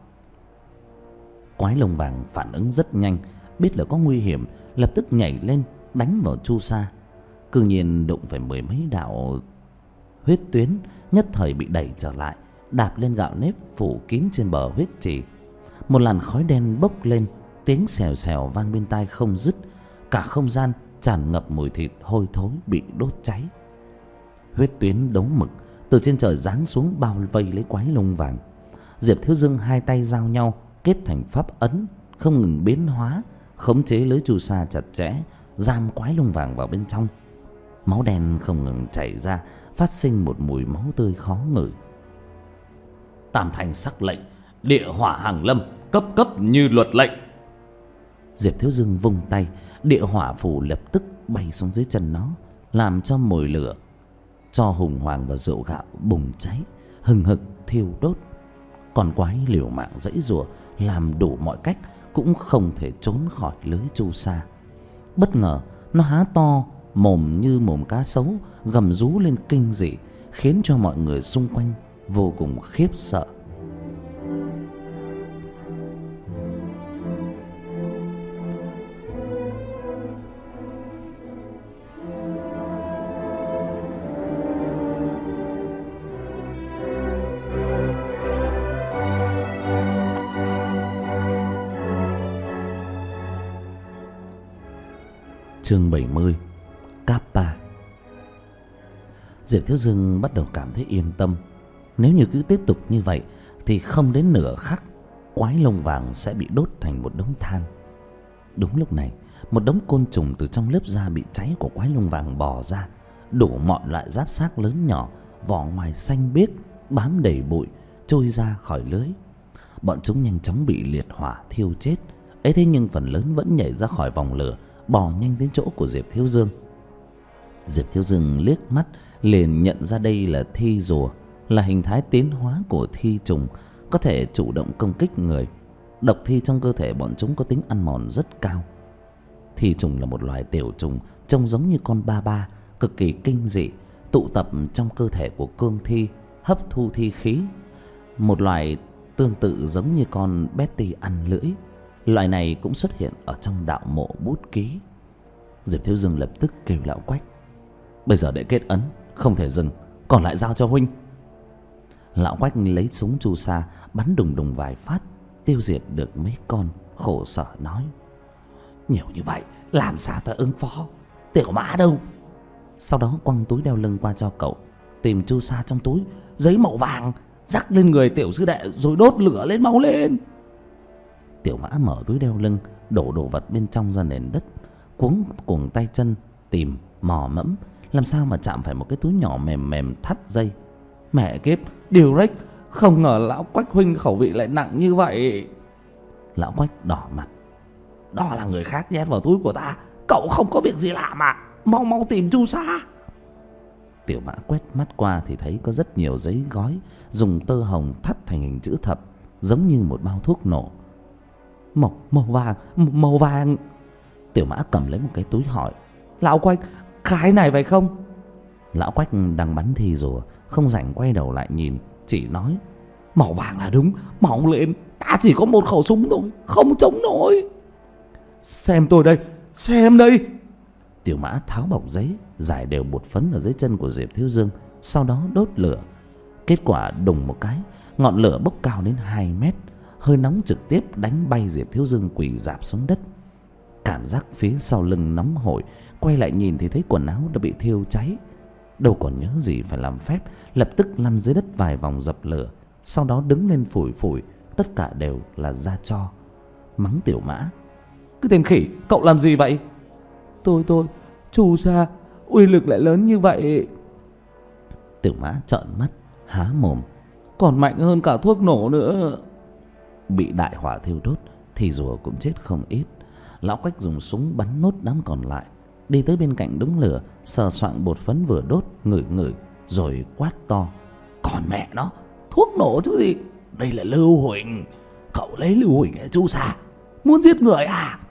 Quái lông vàng phản ứng rất nhanh, biết là có nguy hiểm, lập tức nhảy lên đánh vào chu sa. Cư nhiên đụng phải mười mấy đạo huyết tuyến, nhất thời bị đẩy trở lại, đạp lên gạo nếp phủ kín trên bờ huyết trì. Một làn khói đen bốc lên, tiếng xèo xèo vang bên tai không dứt. Cả không gian tràn ngập mùi thịt hôi thối bị đốt cháy. Huyết tuyến đấu mực từ trên trời giáng xuống, bao vây lấy quái lông vàng. Diệp Thiếu Dương hai tay giao nhau, kết thành pháp ấn, không ngừng biến hóa, khống chế lưới chu sa chặt chẽ, giam quái lông vàng vào bên trong. Máu đen không ngừng chảy ra, phát sinh một mùi máu tươi khó ngửi. Tam Thanh sắc lệnh, địa hỏa hàng lâm, cấp cấp như luật lệnh. Diệp Thiếu Dương vung tay, địa hỏa phù lập tức bay xuống dưới chân nó, làm cho mồi lửa cho hùng hoàng và rượu gạo bùng cháy, hừng hực thiêu đốt. Con quái liều mạng giãy giụa, làm đủ mọi cách cũng không thể trốn khỏi lưới chu sa. Bất ngờ nó há to mồm như mồm cá sấu, gầm rú lên kinh dị, khiến cho mọi người xung quanh vô cùng khiếp sợ. Chương bảy mươi. Kappa. Diệp Thiếu Dương bắt đầu cảm thấy yên tâm. Nếu như cứ tiếp tục như vậy thì không đến nửa khắc quái lông vàng sẽ bị đốt thành một đống than. Đúng lúc này, một đống côn trùng từ trong lớp da bị cháy của quái lông vàng bò ra, đủ mọi loại giáp xác lớn nhỏ, vỏ ngoài xanh biếc, bám đầy bụi, trôi ra khỏi lưới. Bọn chúng nhanh chóng bị liệt hỏa thiêu chết. Ấy thế nhưng phần lớn vẫn nhảy ra khỏi vòng lửa, bò nhanh đến chỗ của Diệp Thiếu Dương. Diệp Thiếu Dương liếc mắt liền nhận ra đây là thi rùa, là hình thái tiến hóa của thi trùng, có thể chủ động công kích người. Độc thi trong cơ thể bọn chúng có tính ăn mòn rất cao. Thi trùng là một loài tiểu trùng trông giống như con ba ba, cực kỳ kinh dị, tụ tập trong cơ thể của cương thi, hấp thu thi khí. Một loài tương tự giống như con Betty ăn lưỡi. Loài này cũng xuất hiện ở trong đạo mộ bút ký. Diệp Thiếu Dương lập tức kêu Lão Quách: bây giờ để kết ấn, không thể dừng, còn lại giao cho huynh. Lão Quách lấy súng chu sa bắn đùng đùng vài phát, tiêu diệt được mấy con, khổ sở nói: nhiều như vậy làm sao ta ứng phó, Tiểu Mã đâu? Sau đó quăng túi đeo lưng qua cho cậu, tìm chu sa trong túi, giấy màu vàng rắc lên người tiểu sư đệ rồi đốt lửa lên, máu lên. Tiểu Mã mở túi đeo lưng, đổ đồ vật bên trong ra nền đất, cuống cuồng tay chân tìm mò mẫm, làm sao mà chạm phải một cái túi nhỏ mềm mềm thắt dây. Mẹ kiếp, điều rách, không ngờ Lão Quách huynh khẩu vị lại nặng như vậy. Lão Quách đỏ mặt: đó là người khác nhét vào túi của ta, cậu không có việc gì lạ mà, mau mau tìm chu sa. Tiểu Mã quét mắt qua thì thấy có rất nhiều giấy gói dùng tơ hồng thắt thành hình chữ thập, giống như một bao thuốc nổ. Màu, màu vàng, màu vàng. Tiểu Mã cầm lấy một cái túi hỏi: Lão Quách, cái này phải không? Lão Quách đang bắn thi rùa, không rảnh quay đầu lại nhìn, chỉ nói: màu vàng là đúng, mau lên, ta chỉ có một khẩu súng thôi, không chống nổi. Xem tôi đây, xem đây. Tiểu Mã tháo bọc giấy, rải đều bột phấn ở dưới chân của Diệp Thiếu Dương, sau đó đốt lửa. Kết quả đùng một cái, ngọn lửa bốc cao đến hai mét, hơi nóng trực tiếp đánh bay Diệp Thiếu Dương quỳ rạp xuống đất. Cảm giác phía sau lưng nóng hổi, quay lại nhìn thì thấy quần áo đã bị thiêu cháy. Đâu còn nhớ gì phải làm phép, lập tức lăn dưới đất vài vòng dập lửa, sau đó đứng lên phủi phủi, tất cả đều là da tro. Mắng Tiểu Mã: cái tên khỉ, cậu làm gì vậy? Tôi tôi chu sa uy lực lại lớn như vậy. Tiểu Mã trợn mắt há mồm: còn mạnh hơn cả thuốc nổ nữa. Bị đại hỏa thiêu đốt thì rùa cũng chết không ít. Lão Quách dùng súng bắn nốt đám còn lại, đi tới bên cạnh đống lửa, sờ soạng bột phấn vừa đốt, ngửi ngửi rồi quát to: còn mẹ nó, thuốc nổ chứ gì, đây là lưu huỳnh, cậu lấy lưu huỳnh để chu sa, muốn giết người à?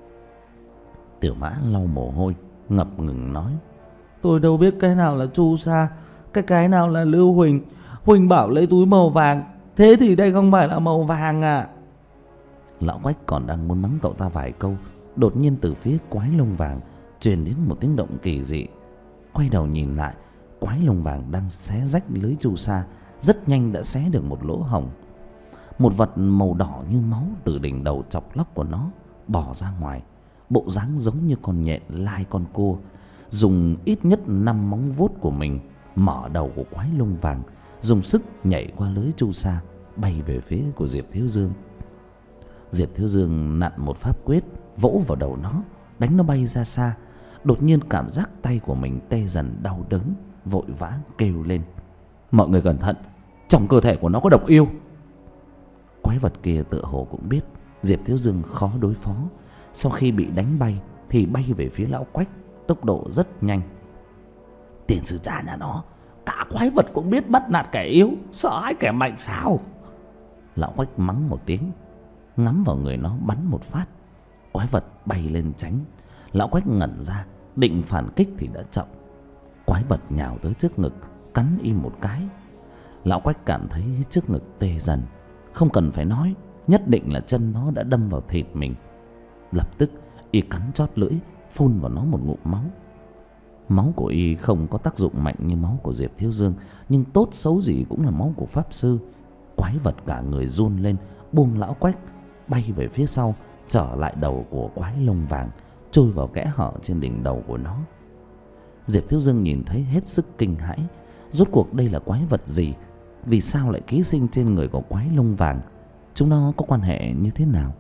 Tiểu Mã lau mồ hôi, ngập ngừng nói: tôi đâu biết cái nào là chu sa, cái cái nào là lưu huỳnh. Huỳnh bảo lấy túi màu vàng, thế thì đây không phải là màu vàng à? Lão Quách còn đang muốn mắng cậu ta vài câu, đột nhiên từ phía quái lông vàng truyền đến một tiếng động kỳ dị. Quay đầu nhìn lại, quái lông vàng đang xé rách lưới chu sa, rất nhanh đã xé được một lỗ hổng. Một vật màu đỏ như máu từ đỉnh đầu chọc lóc của nó bò ra ngoài, bộ dáng giống như con nhện lai con cua, dùng ít nhất năm móng vuốt của mình mở đầu của quái lông vàng, dùng sức nhảy qua lưới chu sa, bay về phía của Diệp Thiếu Dương. Diệp Thiếu Dương nặn một pháp quyết, vỗ vào đầu nó, đánh nó bay ra xa. Đột nhiên cảm giác tay của mình tê dần đau đớn, vội vã kêu lên: mọi người cẩn thận, trong cơ thể của nó có độc yêu. Quái vật kia tựa hồ cũng biết Diệp Thiếu Dương khó đối phó. Sau khi bị đánh bay thì bay về phía lão Quách, tốc độ rất nhanh. Tiền sư cha nhà nó, cả quái vật cũng biết bắt nạt kẻ yếu, sợ hãi kẻ mạnh sao? Lão Quách mắng một tiếng, ngắm vào người nó bắn một phát. Quái vật bay lên tránh. Lão Quách ngẩn ra, định phản kích thì đã chậm. Quái vật nhào tới trước ngực, cắn y một cái. Lão Quách cảm thấy trước ngực tê dần. Không cần phải nói, nhất định là chân nó đã đâm vào thịt mình. Lập tức y cắn chót lưỡi, phun vào nó một ngụm máu. Máu của y không có tác dụng mạnh như máu của Diệp Thiếu Dương, nhưng tốt xấu gì cũng là máu của pháp sư. Quái vật cả người run lên, buông lão Quách bay về phía sau, trở lại đầu của quái lông vàng, trôi vào kẽ hở trên đỉnh đầu của nó. Diệp Thiếu Dương nhìn thấy hết sức kinh hãi. Rốt cuộc đây là quái vật gì? Vì sao lại ký sinh trên người của quái lông vàng? Chúng nó có quan hệ như thế nào?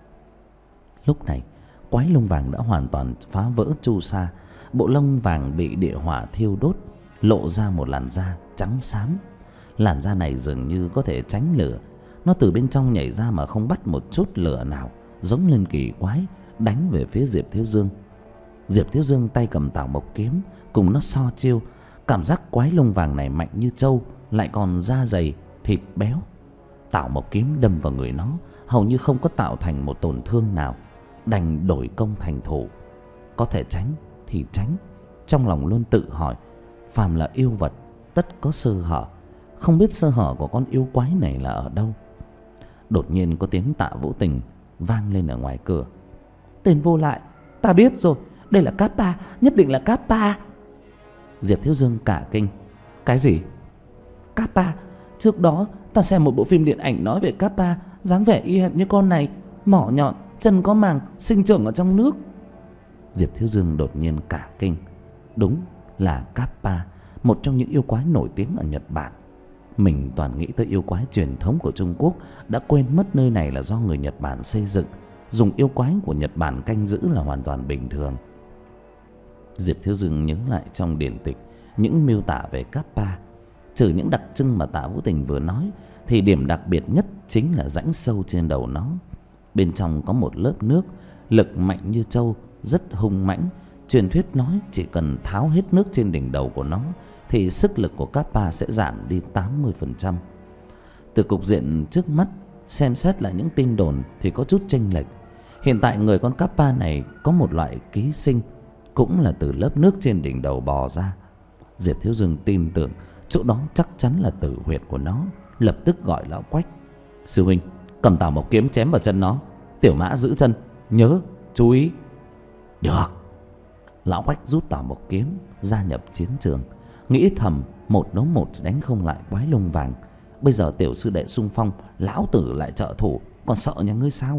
Lúc này quái lông vàng đã hoàn toàn phá vỡ chu sa. Bộ lông vàng bị địa hỏa thiêu đốt, lộ ra một làn da trắng xám. Làn da này dường như có thể tránh lửa. Nó từ bên trong nhảy ra mà không bắt một chút lửa nào, giống lên kỳ quái, đánh về phía Diệp Thiếu Dương. Diệp Thiếu Dương tay cầm Tảo Mộc kiếm, cùng nó so chiêu. Cảm giác quái lông vàng này mạnh như trâu, lại còn da dày, thịt béo. Tảo Mộc kiếm đâm vào người nó, hầu như không có tạo thành một tổn thương nào. Đành đổi công thành thủ. Có thể tránh thì tránh. Trong lòng luôn tự hỏi, phàm là yêu vật tất có sơ hở. Không biết sơ hở của con yêu quái này là ở đâu. Đột nhiên có tiếng Tạ Vũ Tình vang lên ở ngoài cửa. Tên vô lại, ta biết rồi, đây là Kappa, nhất định là Kappa. Diệp Thiếu Dương cả kinh. Cái gì? Kappa, trước đó ta xem một bộ phim điện ảnh nói về Kappa, dáng vẻ y hệt như con này, mỏ nhọn, chân có màng, sinh trưởng ở trong nước. Diệp Thiếu Dương đột nhiên cả kinh. Đúng là Kappa, một trong những yêu quái nổi tiếng ở Nhật Bản. Mình toàn nghĩ tới yêu quái truyền thống của Trung Quốc, đã quên mất nơi này là do người Nhật Bản xây dựng. Dùng yêu quái của Nhật Bản canh giữ là hoàn toàn bình thường. Diệp Thiếu Dương nhớ lại trong điển tịch những miêu tả về Kappa. Trừ những đặc trưng mà Tạ Vũ Tình vừa nói, thì điểm đặc biệt nhất chính là rãnh sâu trên đầu nó. Bên trong có một lớp nước, lực mạnh như trâu, rất hung mãnh. Truyền thuyết nói chỉ cần tháo hết nước trên đỉnh đầu của nó thì sức lực của Kappa sẽ giảm đi tám mươi phần trăm. Từ cục diện trước mắt xem xét lại những tin đồn thì có chút chênh lệch. Hiện tại người con Kappa này có một loại ký sinh, cũng là từ lớp nước trên đỉnh đầu bò ra. Diệp Thiếu Dương tin tưởng chỗ đó chắc chắn là tử huyệt của nó, lập tức gọi lão Quách. Sư huynh, cầm Tảo Mộc kiếm chém vào chân nó. Tiểu Mã giữ chân, nhớ chú ý. Được. Lão Quách rút Tảo Mộc kiếm gia nhập chiến trường, nghĩ thầm một đấu một đánh không lại quái lông vàng. Bây giờ tiểu sư đệ xung phong, lão tử lại trợ thủ, còn sợ nhà ngươi sao?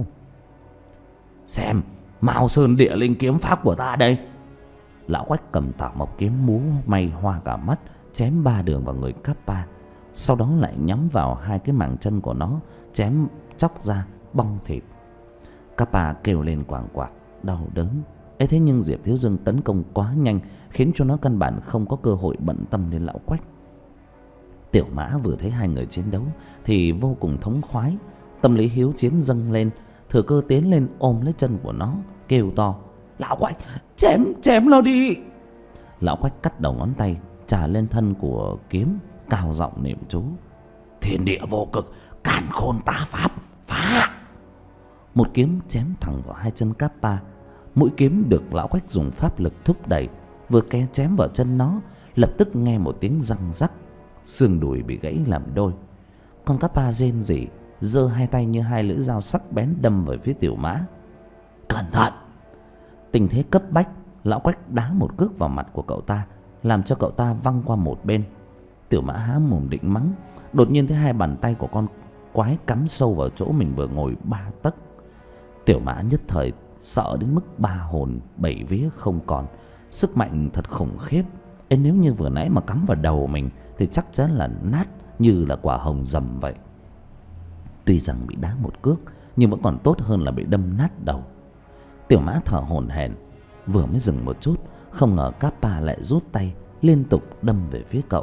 Xem Mao Sơn Địa Linh kiếm pháp của ta đây. Lão Quách cầm Tảo Mộc kiếm múa may hoa cả mắt, chém ba đường vào người Kappa. Sau đó lại nhắm vào hai cái màng chân của nó, chém chóc ra bong thịt. Kappa kêu lên quảng quạc đau đớn. Ấy thế nhưng Diệp Thiếu Dương tấn công quá nhanh, khiến cho nó căn bản không có cơ hội bận tâm đến lão Quách. Tiểu Mã vừa thấy hai người chiến đấu thì vô cùng thống khoái, tâm lý hiếu chiến dâng lên, thừa cơ tiến lên ôm lấy chân của nó, kêu to: Lão Quách, chém chém nó đi. Lão Quách cắt đầu ngón tay chà lên thân của kiếm, cao giọng niệm chú: Thiên địa vô cực, càn khôn tá pháp, phá. Một kiếm chém thẳng vào hai chân Kappa. Mũi kiếm được lão Quách dùng pháp lực thúc đẩy, vừa ke chém vào chân nó, lập tức nghe một tiếng răng rắc, xương đùi bị gãy làm đôi. Con Kappa rên rỉ, giơ hai tay như hai lưỡi dao sắc bén đâm về phía Tiểu Mã. Cẩn thận! Tình thế cấp bách, lão Quách đá một cước vào mặt của cậu ta, làm cho cậu ta văng qua một bên. Tiểu Mã há mồm định mắng, đột nhiên thấy hai bàn tay của con quái cắm sâu vào chỗ mình vừa ngồi ba tấc. Tiểu Mã nhất thời sợ đến mức ba hồn bảy vía không còn. Sức mạnh thật khủng khiếp. Ê, nếu như vừa nãy mà cắm vào đầu mình thì chắc chắn là nát như là quả hồng rầm vậy. Tuy rằng bị đá một cước, nhưng vẫn còn tốt hơn là bị đâm nát đầu. Tiểu Mã thở hổn hển, vừa mới dừng một chút, không ngờ Kappa lại rút tay liên tục đâm về phía cậu.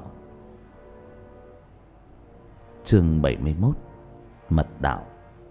Chương bảy mươi mốt. Mật đạo.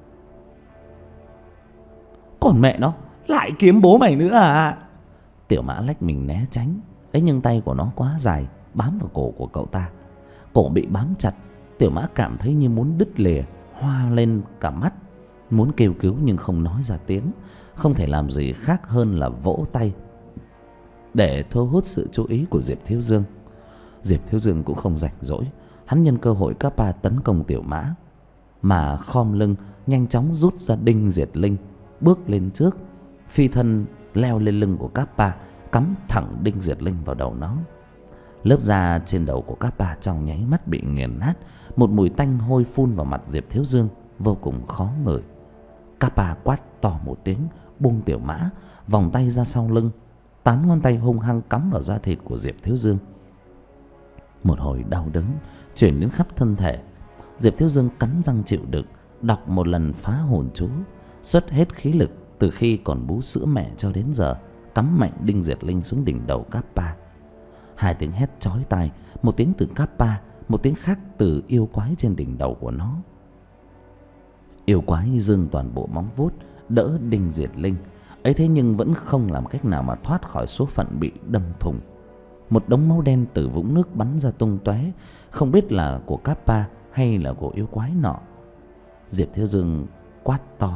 Còn mẹ nó, lại kiếm bố mày nữa à? Tiểu Mã lách mình né tránh, ấy nhưng tay của nó quá dài, bám vào cổ của cậu ta. Cổ bị bám chặt, Tiểu Mã cảm thấy như muốn đứt lìa, hoa lên cả mắt, muốn kêu cứu nhưng không nói ra tiếng, không thể làm gì khác hơn là vỗ tay để thu hút sự chú ý của Diệp Thiếu Dương. Diệp Thiếu Dương cũng không rảnh rỗi, hắn nhân cơ hội Kappa tấn công Tiểu Mã mà khom lưng nhanh chóng rút ra đinh diệt linh, bước lên trước, phi thân leo lên lưng của Kappa, cắm thẳng đinh diệt linh vào đầu nó. Lớp da trên đầu của Kappa trong nháy mắt bị nghiền nát, một mùi tanh hôi phun vào mặt Diệp Thiếu Dương vô cùng khó ngửi. Kappa quát to một tiếng, buông Tiểu Mã, vòng tay ra sau lưng, tám ngón tay hung hăng cắm vào da thịt của Diệp Thiếu Dương. Một hồi đau đớn chuyển đến khắp thân thể. Diệp Thiếu Dương cắn răng chịu đựng, đọc một lần phá hồn chú, xuất hết khí lực từ khi còn bú sữa mẹ cho đến giờ, cắm mạnh đinh diệt linh xuống đỉnh đầu Kappa. Hai tiếng hét chói tai, một tiếng từ Kappa, một tiếng khác từ yêu quái trên đỉnh đầu của nó. Yêu quái giương toàn bộ móng vuốt đỡ đinh diệt linh, ấy thế nhưng vẫn không làm cách nào mà thoát khỏi số phận bị đâm thủng. Một đống máu đen từ vũng nước bắn ra tung tóe, không biết là của Kappa hay là của yêu quái nọ. Diệp Thiếu Dương quát to,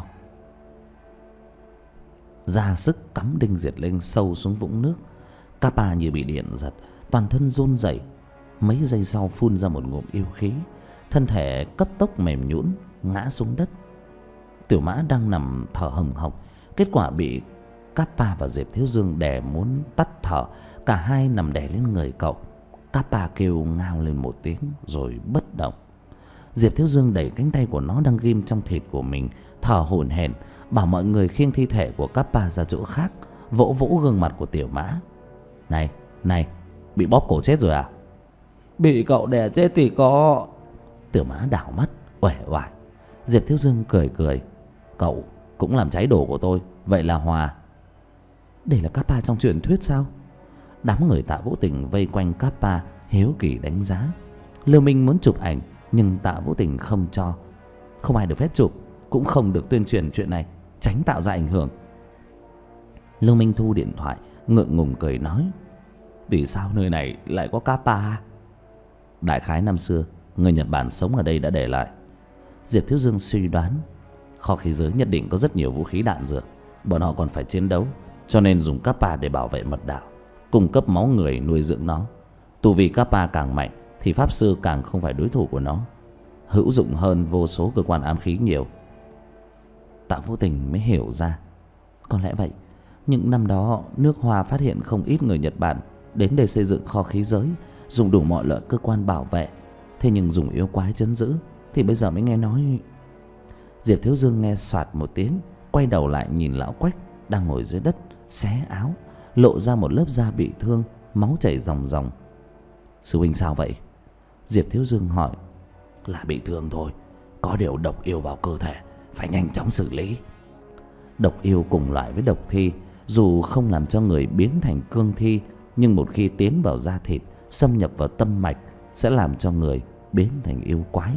ra sức cắm đinh diệt linh sâu xuống vũng nước. Kappa như bị điện giật, toàn thân run rẩy, mấy giây sau phun ra một ngụm yêu khí, thân thể cấp tốc mềm nhũn ngã xuống đất. Tiểu Mã đang nằm thở hồng hộc, kết quả bị Kappa và Diệp Thiếu Dương đè muốn tắt thở, cả hai nằm đè lên người cậu. Kappa kêu ngao lên một tiếng rồi bất động. Diệp Thiếu Dương đẩy cánh tay của nó đang ghim trong thịt của mình, thở hổn hển, bảo mọi người khiêng thi thể của Kappa ra chỗ khác, vỗ vỗ gương mặt của Tiểu Mã. Này, này, bị bóp cổ chết rồi à? Bị cậu đè chết thì có. Tiểu Mã đảo mắt uể oải. Diệp Thiếu Dương cười cười, cậu cũng làm cháy đồ của tôi, vậy là hòa. Đây là Kappa trong truyền thuyết sao? Đám người Tạ Vũ Tình vây quanh Kappa hiếu kỳ đánh giá. Lưu Minh muốn chụp ảnh nhưng Tạ Vũ Tình không cho. Không ai được phép chụp, cũng không được tuyên truyền chuyện này, tránh tạo ra ảnh hưởng. Lưu Minh thu điện thoại, ngượng ngùng cười nói, vì sao nơi này lại có Kappa? Đại khái năm xưa người Nhật Bản sống ở đây đã để lại. Diệp Thiếu Dương suy đoán kho khí giới nhất định có rất nhiều vũ khí đạn dược, bọn họ còn phải chiến đấu, cho nên dùng Kappa để bảo vệ mật đạo, cung cấp máu người nuôi dưỡng nó. Tu vi Kappa càng mạnh thì pháp sư càng không phải đối thủ của nó, hữu dụng hơn vô số cơ quan ám khí nhiều. Tạ Vũ Tình mới hiểu ra, có lẽ vậy. Những năm đó nước Hoa phát hiện không ít người Nhật Bản đến đây xây dựng kho khí giới, dùng đủ mọi loại cơ quan bảo vệ, thế nhưng dùng yêu quái trấn giữ thì bây giờ mới nghe nói. Diệp Thiếu Dương nghe soạt một tiếng, quay đầu lại nhìn lão Quách đang ngồi dưới đất xé áo, lộ ra một lớp da bị thương, máu chảy ròng ròng. Sư huynh sao vậy? Diệp Thiếu Dương hỏi. Là bị thương thôi, có điều độc yêu vào cơ thể, phải nhanh chóng xử lý. Độc yêu cùng loại với độc thi, dù không làm cho người biến thành cương thi, nhưng một khi tiến vào da thịt, xâm nhập vào tâm mạch, sẽ làm cho người biến thành yêu quái.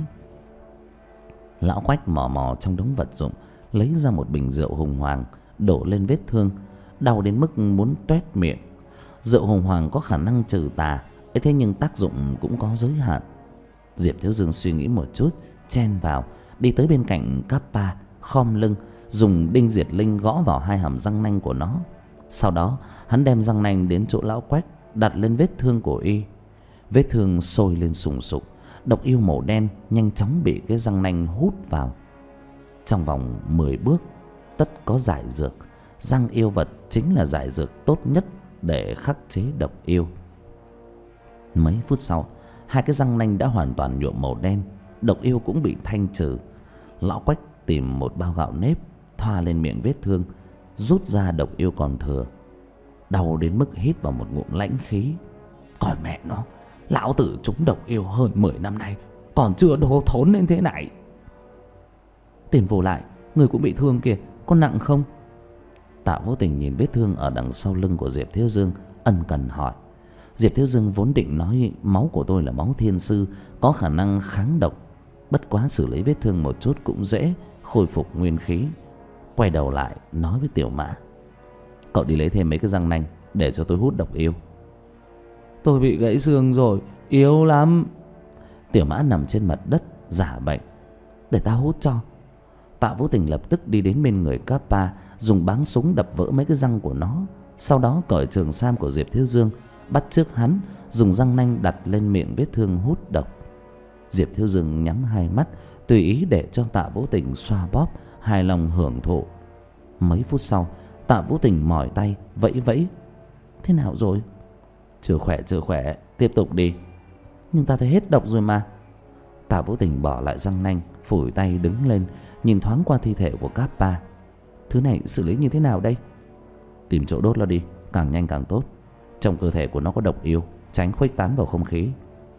Lão Quách mò mò trong đống vật dụng, lấy ra một bình rượu hùng hoàng, đổ lên vết thương, đau đến mức muốn toét miệng. Rượu hùng hoàng có khả năng trừ tà, ấy thế nhưng tác dụng cũng có giới hạn. Diệp Thiếu Dương suy nghĩ một chút, chen vào, đi tới bên cạnh Kappa, khom lưng, dùng đinh diệt linh gõ vào hai hàm răng nanh của nó. Sau đó hắn đem răng nanh đến chỗ lão Quách, đặt lên vết thương của y. Vết thương sôi lên sùng sục, độc yêu màu đen nhanh chóng bị cái răng nanh hút vào. Trong vòng mười bước tất có giải dược. Răng yêu vật chính là giải dược tốt nhất để khắc chế độc yêu. Mấy phút sau, hai cái răng nanh đã hoàn toàn nhuộm màu đen, độc yêu cũng bị thanh trừ. Lão Quách tìm một bao gạo nếp, thoa lên miệng vết thương, rút ra độc yêu còn thừa. Đau đến mức hít vào một ngụm lãnh khí. Còn mẹ nó, lão tử trúng độc yêu hơn mười năm nay, còn chưa đổ thốn lên thế này. Tiền vô lại, người cũng bị thương kìa, có nặng không? Tạ Vô Tình nhìn vết thương ở đằng sau lưng của Diệp Thiếu Dương, ân cần hỏi. Diệp Thiếu Dương vốn định nói máu của tôi là máu thiên sư, có khả năng kháng độc, bất quá xử lý vết thương một chút cũng dễ khôi phục nguyên khí. Quay đầu lại nói với Tiểu Mã, cậu đi lấy thêm mấy cái răng nanh để cho tôi hút độc yêu. Tôi bị gãy xương rồi, yếu lắm. Tiểu Mã nằm trên mặt đất giả bệnh. Để ta hút cho. Tạ Vô Tình lập tức đi đến bên người Kappa, dùng báng súng đập vỡ mấy cái răng của nó. Sau đó cởi trường sam của Diệp Thiếu Dương, bắt chước hắn dùng răng nanh đặt lên miệng vết thương hút độc. Diệp Thiếu Dương nhắm hai mắt, tùy ý để cho Tạ Vô Tình xoa bóp, hài lòng hưởng thụ. Mấy phút sau, Tạ Vô Tình mỏi tay vẫy vẫy. Thế nào rồi? Chưa khỏe, chưa khỏe, tiếp tục đi. Nhưng ta thấy hết độc rồi mà. Tạ Vô Tình bỏ lại răng nanh, phủi tay đứng lên, nhìn thoáng qua thi thể của Kappa. Thứ này xử lý như thế nào đây? Tìm chỗ đốt nó đi, càng nhanh càng tốt. Trong cơ thể của nó có độc yêu, tránh khuếch tán vào không khí.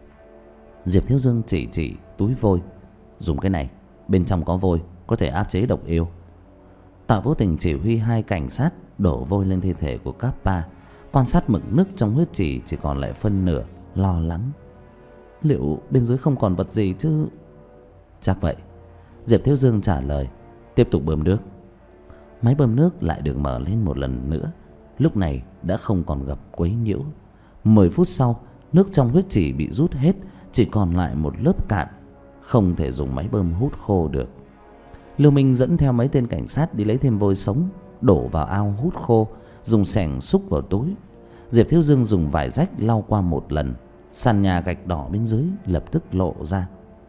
Diệp Thiếu Dương chỉ chỉ túi vôi. Dùng cái này, bên trong có vôi, có thể áp chế độc yêu. Tạ Vô Tình chỉ huy hai cảnh sát đổ vôi lên thi thể của Kappa, quan sát mực nước trong huyết chỉ chỉ còn lại phân nửa, lo lắng. Liệu bên dưới không còn vật gì chứ? Chắc vậy. Diệp Thiếu Dương trả lời. Tiếp tục bơm nước. Máy bơm nước lại được mở lên một lần nữa. Lúc này đã không còn gặp quấy nhiễu. Mười phút sau, nước trong huyết chỉ bị rút hết, chỉ còn lại một lớp cạn, không thể dùng máy bơm hút khô được. Lưu Minh dẫn theo mấy tên cảnh sát đi lấy thêm vôi sống, đổ vào ao hút khô, dùng xẻng xúc vào túi. Diệp Thiếu Dương dùng vải rách lau qua một lần. Sàn nhà gạch đỏ bên dưới lập tức lộ ra.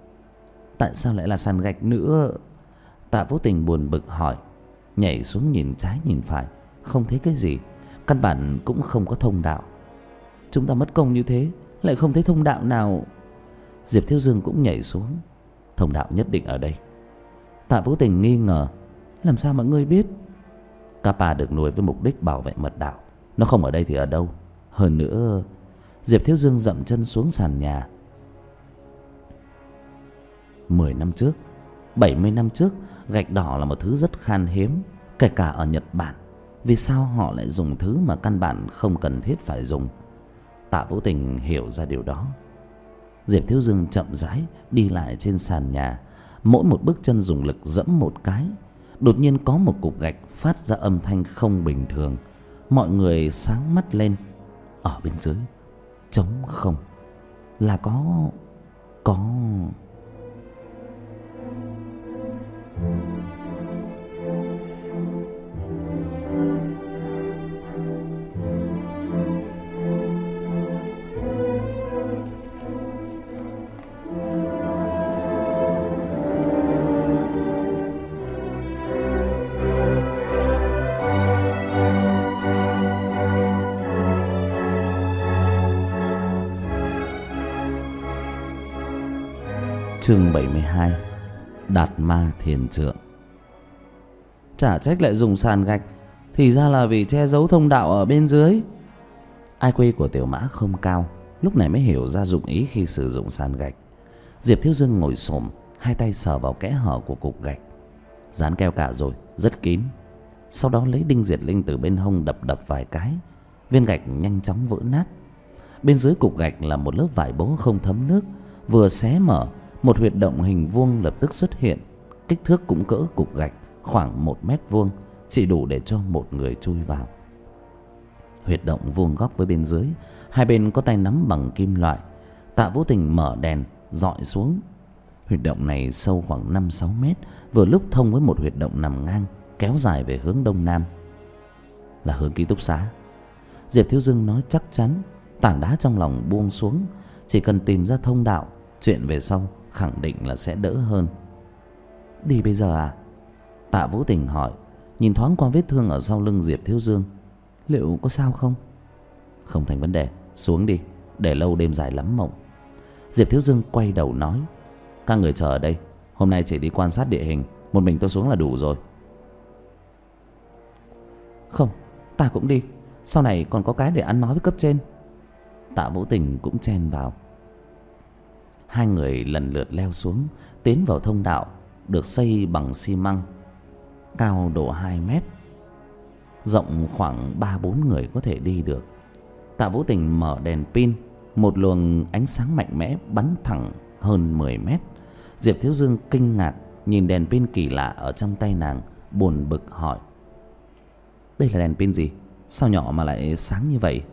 Tại sao lại là sàn gạch nữa? Tạ Vô Tình buồn bực hỏi. Nhảy xuống nhìn trái nhìn phải, không thấy cái gì, căn bản cũng không có thông đạo. Chúng ta mất công như thế, lại không thấy thông đạo nào. Diệp Thiếu Dương cũng nhảy xuống. Thông đạo nhất định ở đây. Tạ Vô Tình nghi ngờ. Làm sao mà ngươi biết? Kappa được nuôi với mục đích bảo vệ mật đạo, nó không ở đây thì ở đâu? Hơn nữa... Diệp Thiếu Dương dậm chân xuống sàn nhà. Mười năm trước, bảy mươi năm trước, gạch đỏ là một thứ rất khan hiếm, kể cả ở Nhật Bản. Vì sao họ lại dùng thứ mà căn bản không cần thiết phải dùng? Tạ Vô Tình hiểu ra điều đó. Diệp Thiếu Dương chậm rãi đi lại trên sàn nhà, mỗi một bước chân dùng lực dẫm một cái. Đột nhiên có một cục gạch phát ra âm thanh không bình thường. Mọi người sáng mắt lên. Ở bên dưới trống không, là có có Chương bảy mươi hai. Đạt ma thiền trượng. Chả trách lại dùng sàn gạch, thì ra là vì che giấu thông đạo ở bên dưới. i kiu của Tiểu Mã không cao, lúc này mới hiểu ra dụng ý khi sử dụng sàn gạch. Diệp Thiếu Dương ngồi xổm, hai tay sờ vào kẽ hở của cục gạch. Dán keo cả rồi, rất kín. Sau đó lấy đinh diệt linh từ bên hông đập đập vài cái, viên gạch nhanh chóng vỡ nát. Bên dưới cục gạch là một lớp vải bố không thấm nước. Vừa xé mở, một huyệt động hình vuông lập tức xuất hiện. Kích thước cũng cỡ cục gạch, khoảng một mét vuông, chỉ đủ để cho một người chui vào. Huyệt động vuông góc với bên dưới, hai bên có tay nắm bằng kim loại. Tạ Vô Tình mở đèn dọi xuống. Huyệt động này sâu khoảng năm sáu mét, vừa lúc thông với một huyệt động nằm ngang, kéo dài về hướng đông nam. Là hướng ký túc xá. Diệp Thiếu Dương nói chắc chắn, tảng đá trong lòng buông xuống. Chỉ cần tìm ra thông đạo, chuyện về sau khẳng định là sẽ đỡ hơn. Đi bây giờ à? Tạ Vô Tình hỏi, nhìn thoáng qua vết thương ở sau lưng Diệp Thiếu Dương. Liệu có sao không? Không thành vấn đề, xuống đi, để lâu đêm dài lắm mộng. Diệp Thiếu Dương quay đầu nói, các người chờ ở đây, hôm nay chỉ đi quan sát địa hình, một mình tôi xuống là đủ rồi. Không, ta cũng đi, sau này còn có cái để ăn nói với cấp trên. Tạ Vô Tình cũng chen vào. Hai người lần lượt leo xuống, tiến vào thông đạo được xây bằng xi măng, cao độ hai mét. rộng khoảng ba bốn người có thể đi được. Tạ Vũ Tình mở đèn pin, một luồng ánh sáng mạnh mẽ bắn thẳng hơn mười mét. Diệp Thiếu Dương kinh ngạc nhìn đèn pin kỳ lạ ở trong tay nàng, buồn bực hỏi: đây là đèn pin gì? Sao nhỏ mà lại sáng như vậy?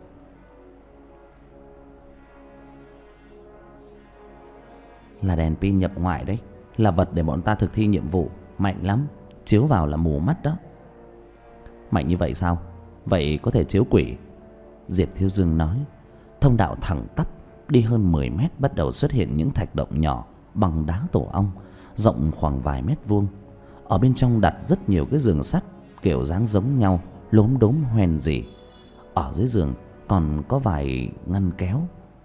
Là đèn pin nhập ngoại đấy, là vật để bọn ta thực thi nhiệm vụ, mạnh lắm, chiếu vào là mù mắt đó. Mạnh như vậy sao? Vậy có thể chiếu quỷ? Diệp Thiếu Dương nói. Thông đạo thẳng tắp đi hơn mười mét bắt đầu xuất hiện những thạch động nhỏ bằng đá tổ ong, rộng khoảng vài mét vuông. Ở bên trong đặt rất nhiều cái giường sắt kiểu dáng giống nhau, lốm đốm hoen rỉ. Ở dưới giường còn có vài ngăn kéo.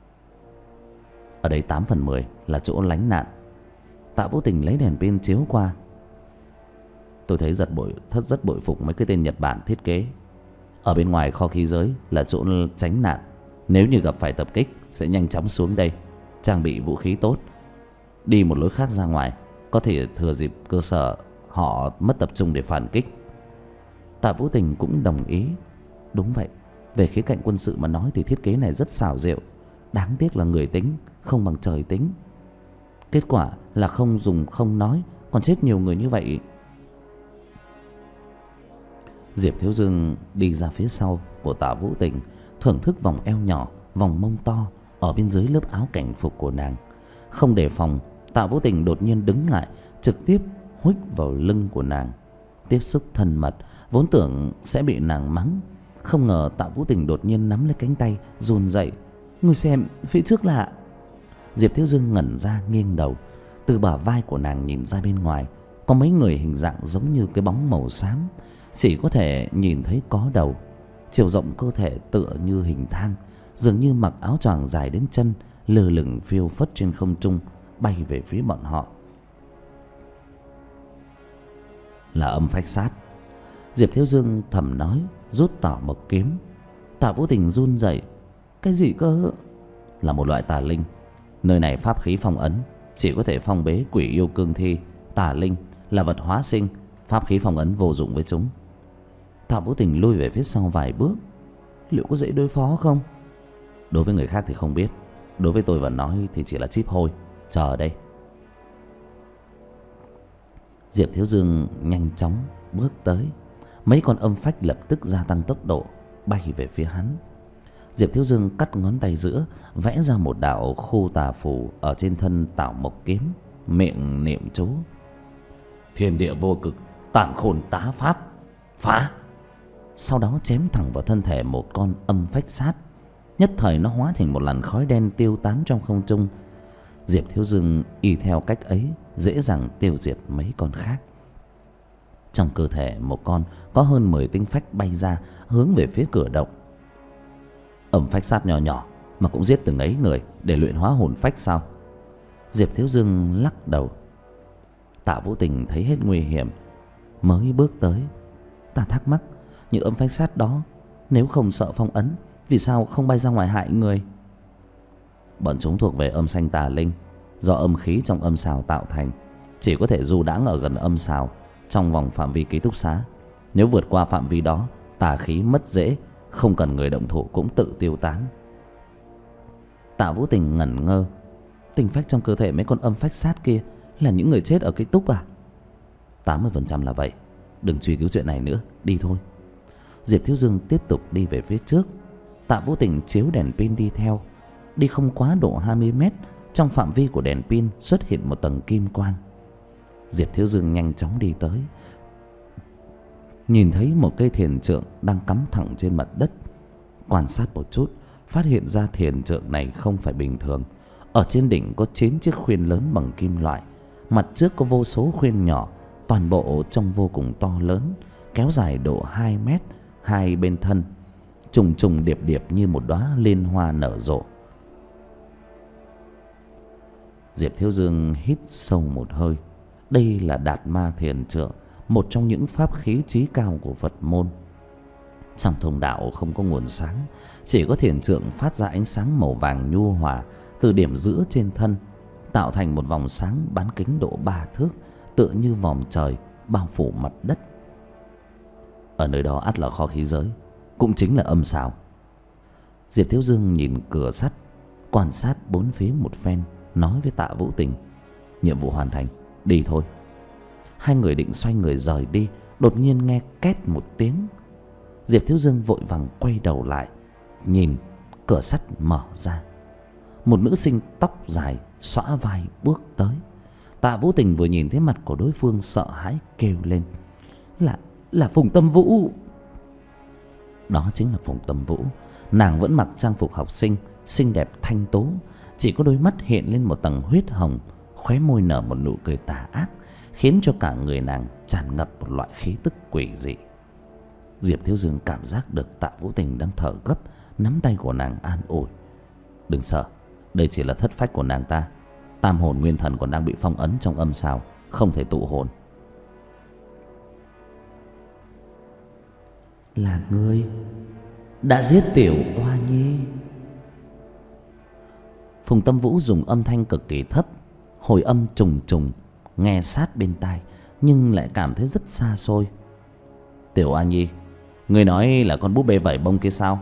Ở đây tám phần mười là chỗ lánh nạn. Tạ Vũ Tình lấy đèn pin chiếu qua. Tôi thấy giật bội thất rất bội phục mấy cái tên Nhật Bản thiết kế. Ở bên ngoài kho khí giới là chỗ tránh nạn, nếu như gặp phải tập kích sẽ nhanh chóng xuống đây, trang bị vũ khí tốt, đi một lối khác ra ngoài, có thể thừa dịp cơ sở họ mất tập trung để phản kích. Tạ Vũ Tình cũng đồng ý. Đúng vậy, về khía cạnh quân sự mà nói thì thiết kế này rất xảo diệu. Đáng tiếc là người tính không bằng trời tính. Kết quả là không dùng không nói, còn chết nhiều người như vậy. Diệp Thiếu Dương đi ra phía sau của Tạ Vũ Tình, thưởng thức vòng eo nhỏ, vòng mông to ở bên dưới lớp áo cảnh phục của nàng. Không đề phòng, Tạ Vũ Tình đột nhiên đứng lại, trực tiếp huých vào lưng của nàng. Tiếp xúc thân mật, vốn tưởng sẽ bị nàng mắng, không ngờ Tạ Vũ Tình đột nhiên nắm lấy cánh tay, run rẩy. Ngươi xem, phía trước là... Diệp Thiếu Dương ngẩn ra, nghiêng đầu. Từ bả vai của nàng nhìn ra bên ngoài có mấy người hình dạng giống như cái bóng màu xám, chỉ có thể nhìn thấy có đầu. Chiều rộng cơ thể tựa như hình thang, dường như mặc áo choàng dài đến chân, lơ lửng phiêu phất trên không trung, bay về phía bọn họ. Là Âm Phách Sát. Diệp Thiếu Dương thầm nói, rút tỏ một kiếm. Tạ Vũ Tình run rẩy. Cái gì cơ? Là một loại tà linh. Nơi này pháp khí phong ấn, chỉ có thể phong bế quỷ yêu cương thi. Tà linh là vật hóa sinh, pháp khí phong ấn vô dụng với chúng. Tạ Vũ Tình lui về phía sau vài bước. Liệu có dễ đối phó không? Đối với người khác thì không biết, đối với tôi và nói thì chỉ là chíp hôi. Chờ ở đây. Diệp Thiếu Dương nhanh chóng bước tới. Mấy con âm phách lập tức gia tăng tốc độ, bay về phía hắn. Diệp Thiếu Dương cắt ngón tay giữa, vẽ ra một đạo khu tà phù ở trên thân Tảo Mộc kiếm, miệng niệm chú: Thiên địa vô cực, tản khôn tá pháp, phá. Sau đó chém thẳng vào thân thể một con âm phách sát. Nhất thời nó hóa thành một làn khói đen tiêu tán trong không trung. Diệp Thiếu Dương y theo cách ấy, dễ dàng tiêu diệt mấy con khác. Trong cơ thể một con có hơn mười tinh phách bay ra, hướng về phía cửa động. Âm phách sát nhỏ nhỏ mà cũng giết từng ấy người để luyện hóa hồn phách sao? Diệp Thiếu Dương lắc đầu. Tạ Vũ Tình thấy hết nguy hiểm, mới bước tới. Ta thắc mắc, những âm phách sát đó nếu không sợ phong ấn, vì sao không bay ra ngoài hại người? Bọn chúng thuộc về âm xanh tà linh, do âm khí trong âm sào tạo thành, chỉ có thể du đãng ở gần âm sào, trong vòng phạm vi ký túc xá. Nếu vượt qua phạm vi đó, tà khí mất dễ, không cần người động thủ cũng tự tiêu tán. Tạ Vũ Tình ngẩn ngơ. Tinh phách trong cơ thể mấy con âm phách sát kia là những người chết ở ký túc à? tám mươi phần trăm là vậy. Đừng truy cứu chuyện này nữa, đi thôi. Diệp Thiếu Dương tiếp tục đi về phía trước. Tạ Vũ Tình chiếu đèn pin đi theo. Đi không quá độ hai mươi mét, trong phạm vi của đèn pin xuất hiện một tầng kim quang. Diệp Thiếu Dương nhanh chóng đi tới, nhìn thấy một cây thiền trượng đang cắm thẳng trên mặt đất. Quan sát một chút, phát hiện ra thiền trượng này không phải bình thường. Ở trên đỉnh có chín chiếc khuyên lớn bằng kim loại, mặt trước có vô số khuyên nhỏ, toàn bộ trông vô cùng to lớn, kéo dài độ hai mét, hai bên thân, trùng trùng điệp điệp như một đóa liên hoa nở rộ. Diệp Thiếu Dương hít sâu một hơi. Đây là Đạt Ma Thiền Trượng, một trong những pháp khí chí cao của Phật môn. Trong thông đạo không có nguồn sáng, chỉ có thiền trượng phát ra ánh sáng màu vàng nhu hòa từ điểm giữa trên thân, tạo thành một vòng sáng bán kính độ ba thước, tựa như vòm trời bao phủ mặt đất. Ở nơi đó ắt là kho khí giới, cũng chính là âm sào. Diệp Thiếu Dương nhìn cửa sắt, quan sát bốn phía một phen, nói với Tạ Vũ Tình: nhiệm vụ hoàn thành, đi thôi. Hai người định xoay người rời đi, đột nhiên nghe két một tiếng. Diệp Thiếu Dương vội vàng quay đầu lại, nhìn cửa sắt mở ra. Một nữ sinh tóc dài xõa vai bước tới. Tạ Vũ Tình vừa nhìn thấy mặt của đối phương sợ hãi kêu lên: Là, là Phùng Tâm Vũ. Đó chính là Phùng Tâm Vũ. Nàng vẫn mặc trang phục học sinh, xinh đẹp thanh tố, chỉ có đôi mắt hiện lên một tầng huyết hồng, khóe môi nở một nụ cười tà ác, khiến cho cả người nàng tràn ngập một loại khí tức quỷ dị. Diệp Thiếu Dương cảm giác được Tạ Vũ Tình đang thở gấp, nắm tay của nàng an ủi: đừng sợ, đây chỉ là thất phách của nàng ta. Tam hồn nguyên thần còn đang bị phong ấn trong âm sào, không thể tụ hồn. Là ngươi đã giết Tiểu Oa Nhi? Phùng Tâm Vũ dùng âm thanh cực kỳ thấp, hồi âm trùng trùng, nghe sát bên tai nhưng lại cảm thấy rất xa xôi. Tiểu Oa Nhi, người nói là con búp bê vảy bông kia sao?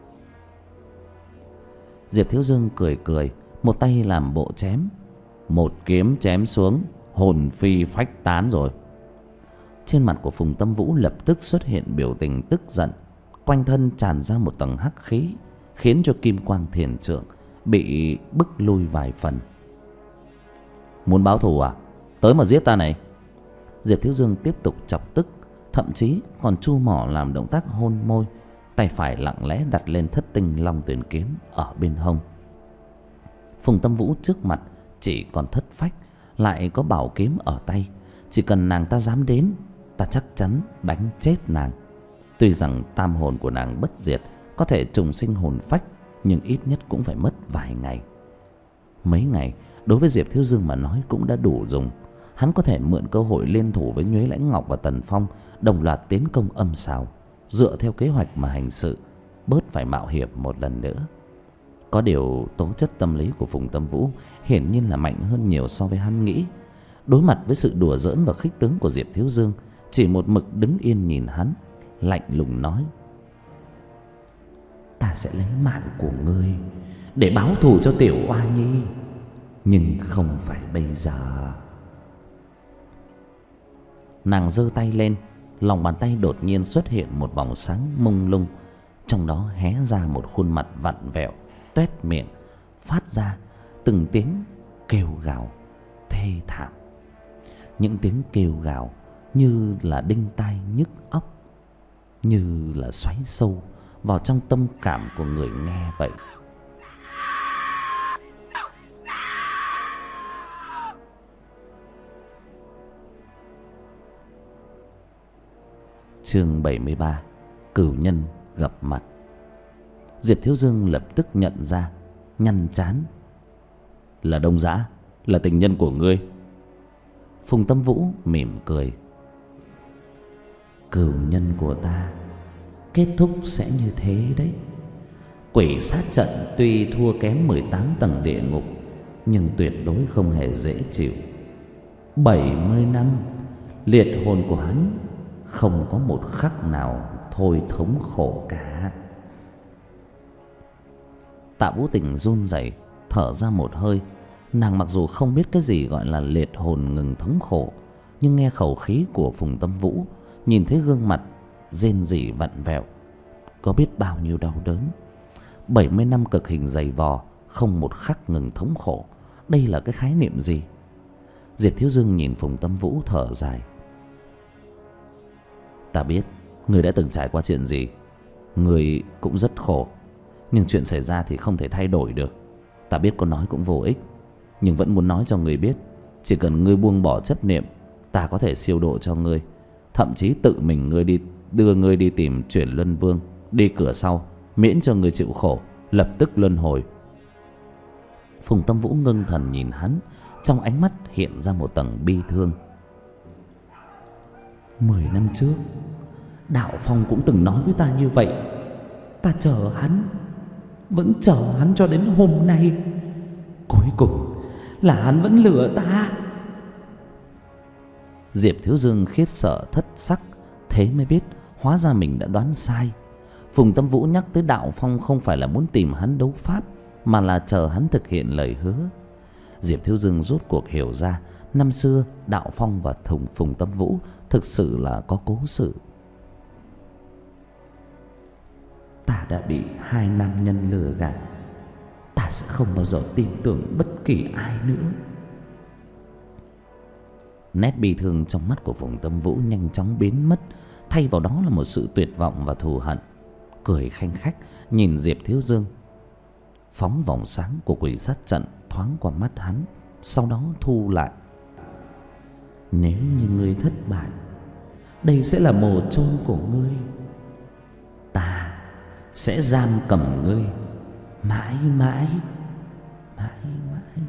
Diệp Thiếu Dương cười cười, một tay làm bộ chém. Một kiếm chém xuống, hồn phi phách tán rồi. Trên mặt của Phùng Tâm Vũ lập tức xuất hiện biểu tình tức giận, quanh thân tràn ra một tầng hắc khí, khiến cho kim quang thiền trượng bị bức lui vài phần. Muốn báo thù à? Tới mà giết ta này. Diệp Thiếu Dương tiếp tục chọc tức, thậm chí còn chu mỏ làm động tác hôn môi, tay phải lặng lẽ đặt lên thất tinh long tuyển kiếm ở bên hông. Phùng Tâm Vũ trước mặt chỉ còn thất phách, lại có bảo kiếm ở tay. Chỉ cần nàng ta dám đến, ta chắc chắn đánh chết nàng. Tuy rằng tam hồn của nàng bất diệt, có thể trùng sinh hồn phách, nhưng ít nhất cũng phải mất vài ngày. Mấy ngày đối với Diệp Thiếu Dương mà nói cũng đã đủ dùng. Hắn có thể mượn cơ hội liên thủ với Nhuế Lãnh Ngọc và Tần Phong, đồng loạt tiến công âm sào, dựa theo kế hoạch mà hành sự, bớt phải mạo hiểm một lần nữa. Có điều tố chất tâm lý của Phùng Tâm Vũ hiển nhiên là mạnh hơn nhiều so với hắn nghĩ. Đối mặt với sự đùa giỡn và khích tướng của Diệp Thiếu Dương, chỉ một mực đứng yên nhìn hắn, lạnh lùng nói: ta sẽ lấy mạng của ngươi để báo thù cho Tiểu Oa Nhi, nhưng không phải bây giờ. Nàng giơ tay lên, lòng bàn tay đột nhiên xuất hiện một vòng sáng mông lung, trong đó hé ra một khuôn mặt vặn vẹo, toét miệng, phát ra từng tiếng kêu gào thê thảm. Những tiếng kêu gào như là đinh tai nhức óc, như là xoáy sâu vào trong tâm cảm của người nghe vậy. Chương bảy mươi ba: Cửu nhân gặp mặt. Diệp Thiếu Dương lập tức nhận ra, nhăn trán: là Đông Dã, là tình nhân của ngươi. Phùng Tâm Vũ mỉm cười: cửu nhân của ta kết thúc sẽ như thế đấy. Quỷ sát trận tuy thua kém mười tám tầng địa ngục, nhưng tuyệt đối không hề dễ chịu. Bảy mươi năm liệt hồn của hắn không có một khắc nào thôi thống khổ cả. Tạ Vũ Tình run rẩy thở ra một hơi. Nàng mặc dù không biết cái gì gọi là liệt hồn ngừng thống khổ, nhưng nghe khẩu khí của Phùng Tâm Vũ, nhìn thấy gương mặt rên rỉ vặn vẹo, có biết bao nhiêu đau đớn. Bảy mươi năm cực hình dày vò, không một khắc ngừng thống khổ, đây là cái khái niệm gì? Diệp Thiếu Dương nhìn Phùng Tâm Vũ thở dài: ta biết người đã từng trải qua chuyện gì, người cũng rất khổ, nhưng chuyện xảy ra thì không thể thay đổi được. Ta biết có nói cũng vô ích, nhưng vẫn muốn nói cho người biết, chỉ cần ngươi buông bỏ chấp niệm, ta có thể siêu độ cho ngươi, thậm chí tự mình ngươi đi đưa ngươi đi tìm Chuyển Luân Vương, đi cửa sau, miễn cho ngươi chịu khổ, lập tức luân hồi. Phùng Tâm Vũ ngưng thần nhìn hắn, trong ánh mắt hiện ra một tầng bi thương. Mười năm trước, Đạo Phong cũng từng nói với ta như vậy. Ta chờ hắn, vẫn chờ hắn cho đến hôm nay. Cuối cùng là hắn vẫn lừa ta. Diệp Thiếu Dương khiếp sợ thất sắc, thế mới biết Hóa ra mình đã đoán sai. Phùng Tâm Vũ nhắc tới Đạo Phong không phải là muốn tìm hắn đấu pháp, mà là chờ hắn thực hiện lời hứa. Diệp Thiếu Dương rốt cuộc hiểu ra, năm xưa Đạo Phong và Thùng Phùng Tâm Vũ thực sự là có cố sự. Ta đã bị hai nam nhân lừa gạt, ta sẽ không bao giờ tin tưởng bất kỳ ai nữa. Nét bi thương trong mắt của Phùng Tâm Vũ nhanh chóng biến mất, thay vào đó là một sự tuyệt vọng và thù hận. Cười khanh khách nhìn Diệp Thiếu Dương. Phóng vòng sáng của quỷ sát trận thoáng qua mắt hắn, sau đó thu lại. Nếu như ngươi thất bại, đây sẽ là mồ chôn của ngươi. Ta sẽ giam cầm ngươi mãi mãi, mãi mãi.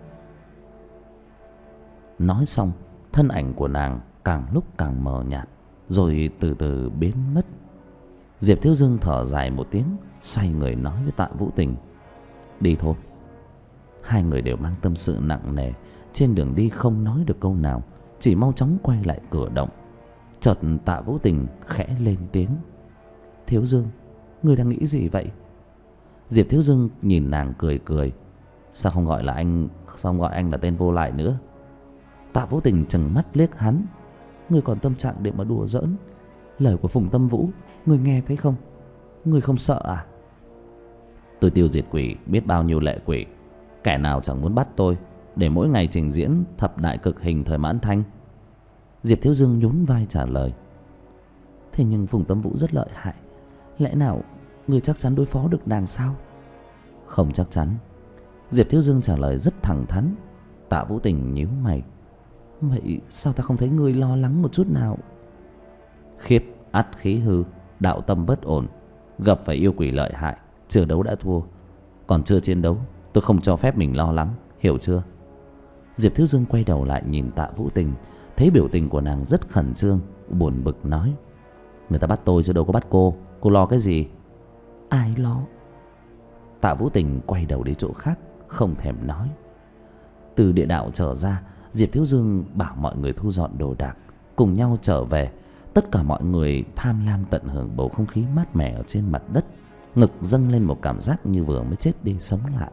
Nói xong, thân ảnh của nàng càng lúc càng mờ nhạt, rồi từ từ biến mất. Diệp Thiếu Dương thở dài một tiếng, xoay người nói với Tạ Vũ Tình: đi thôi. Hai người đều mang tâm sự nặng nề, trên đường đi không nói được câu nào, chỉ mau chóng quay lại cửa động. Chợt Tạ Vũ Tình khẽ lên tiếng: Thiếu Dương, ngươi đang nghĩ gì vậy? Diệp Thiếu Dương nhìn nàng cười cười: sao không gọi là anh, sao không gọi anh là tên vô lại nữa? Tạ Vũ Tình trừng mắt liếc hắn: ngươi còn tâm trạng để mà đùa giỡn? Lời của Phùng Tâm Vũ ngươi nghe thấy không? Ngươi không sợ à? Tôi tiêu diệt quỷ biết bao nhiêu lệ quỷ, kẻ nào chẳng muốn bắt tôi để mỗi ngày trình diễn thập đại cực hình thời Mãn Thanh. Diệp Thiếu Dương nhún vai trả lời: thế nhưng Phùng Tâm Vũ rất lợi hại, lẽ nào ngươi chắc chắn đối phó được nàng sao? Không chắc chắn. Diệp Thiếu Dương trả lời rất thẳng thắn. Tạ Vũ Tình nhíu mày: vậy sao ta không thấy ngươi lo lắng một chút nào? Khiếp ắt khí hư, đạo tâm bất ổn, gặp phải yêu quỷ lợi hại, chưa đấu đã thua, còn chưa chiến đấu, tôi không cho phép mình lo lắng, hiểu chưa? Diệp Thiếu Dương quay đầu lại nhìn Tạ Vũ Tình, thấy biểu tình của nàng rất khẩn trương, buồn bực nói: người ta bắt tôi chứ đâu có bắt cô, cô lo cái gì? Ai lo? Tạ Vũ Tình quay đầu đi chỗ khác, không thèm nói. Từ địa đạo trở ra, Diệp Thiếu Dương bảo mọi người thu dọn đồ đạc, cùng nhau trở về. Tất cả mọi người tham lam tận hưởng bầu không khí mát mẻ ở trên mặt đất, ngực dâng lên một cảm giác như vừa mới chết đi sống lại.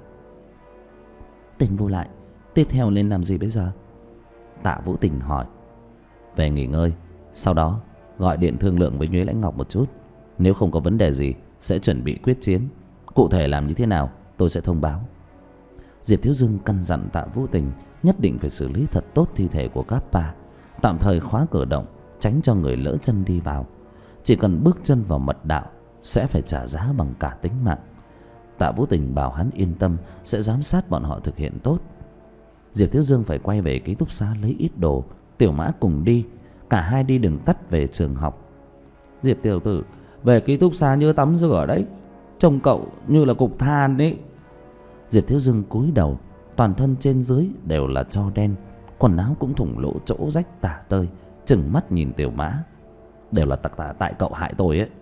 Tình vô lại, tiếp theo nên làm gì bây giờ? Tạ Vũ Tình hỏi. Về nghỉ ngơi, sau đó gọi điện thương lượng với Nhuế Lãnh Ngọc một chút. Nếu không có vấn đề gì sẽ chuẩn bị quyết chiến. Cụ thể làm như thế nào tôi sẽ thông báo. Diệp Thiếu Dương căn dặn Tạ Vũ Tình nhất định phải xử lý thật tốt thi thể của Kappa, tạm thời khóa cửa động, tránh cho người lỡ chân đi vào. Chỉ cần bước chân vào mật đạo sẽ phải trả giá bằng cả tính mạng. Tạ Vũ Tình bảo hắn yên tâm, sẽ giám sát bọn họ thực hiện tốt. Diệp Thiếu Dương phải quay về ký túc xá lấy ít đồ, Tiểu Mã cùng đi. Cả hai đi đường tắt về trường học. Diệp tiểu tử, về ký túc xá nhớ tắm rửa đấy, trông cậu như là cục than ấy. Diệp Thiếu Dương cúi đầu, toàn thân trên dưới đều là tro đen, quần áo cũng thủng lỗ chỗ rách tả tơi, trừng mắt nhìn Tiểu Mã. Đều là tặc tả tại cậu hại tôi ấy.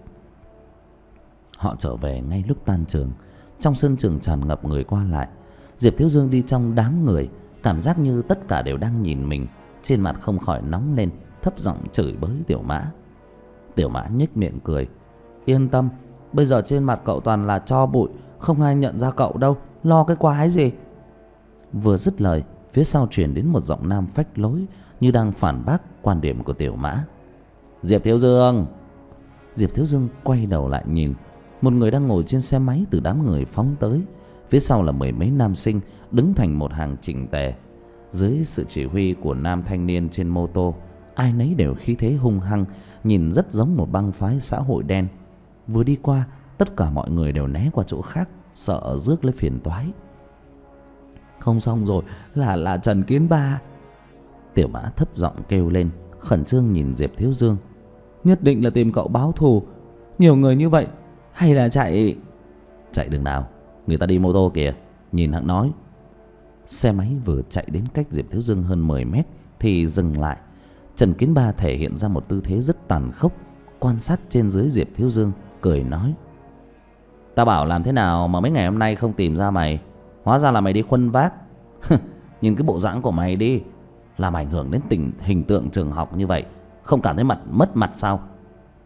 Họ trở về ngay lúc tan trường. Trong sân trường tràn ngập người qua lại. Diệp Thiếu Dương đi trong đám người, cảm giác như tất cả đều đang nhìn mình. Trên mặt không khỏi nóng lên, thấp giọng chửi bới Tiểu Mã. Tiểu Mã nhếch miệng cười: yên tâm, bây giờ trên mặt cậu toàn là tro bụi, không ai nhận ra cậu đâu, lo cái quái gì. Vừa dứt lời, phía sau truyền đến một giọng nam phách lối, như đang phản bác quan điểm của Tiểu Mã. Diệp Thiếu Dương. Diệp Thiếu Dương quay đầu lại nhìn, một người đang ngồi trên xe máy từ đám người phóng tới. Phía sau là mười mấy nam sinh đứng thành một hàng chỉnh tề. Dưới sự chỉ huy của nam thanh niên trên mô tô, ai nấy đều khí thế hung hăng, nhìn rất giống một băng phái xã hội đen. Vừa đi qua, tất cả mọi người đều né qua chỗ khác, sợ rước lấy phiền toái. Không xong rồi, là là Trần Kiến Ba. Tiểu Mã thấp giọng kêu lên, khẩn trương nhìn Diệp Thiếu Dương. Nhất định là tìm cậu báo thù. Nhiều người như vậy, hay là chạy... Chạy đường nào? Người ta đi mô tô kìa, nhìn hắn nói. Xe máy vừa chạy đến cách Diệp Thiếu Dương hơn mười mét thì dừng lại. Trần Kiến Ba thể hiện ra một tư thế rất tàn khốc, quan sát trên dưới Diệp Thiếu Dương, cười nói: ta bảo làm thế nào mà mấy ngày hôm nay không tìm ra mày, hóa ra là mày đi khuân vác. Nhìn cái bộ dáng của mày đi, làm ảnh hưởng đến tình hình tượng trường học như vậy, không cảm thấy mặt mất mặt sao?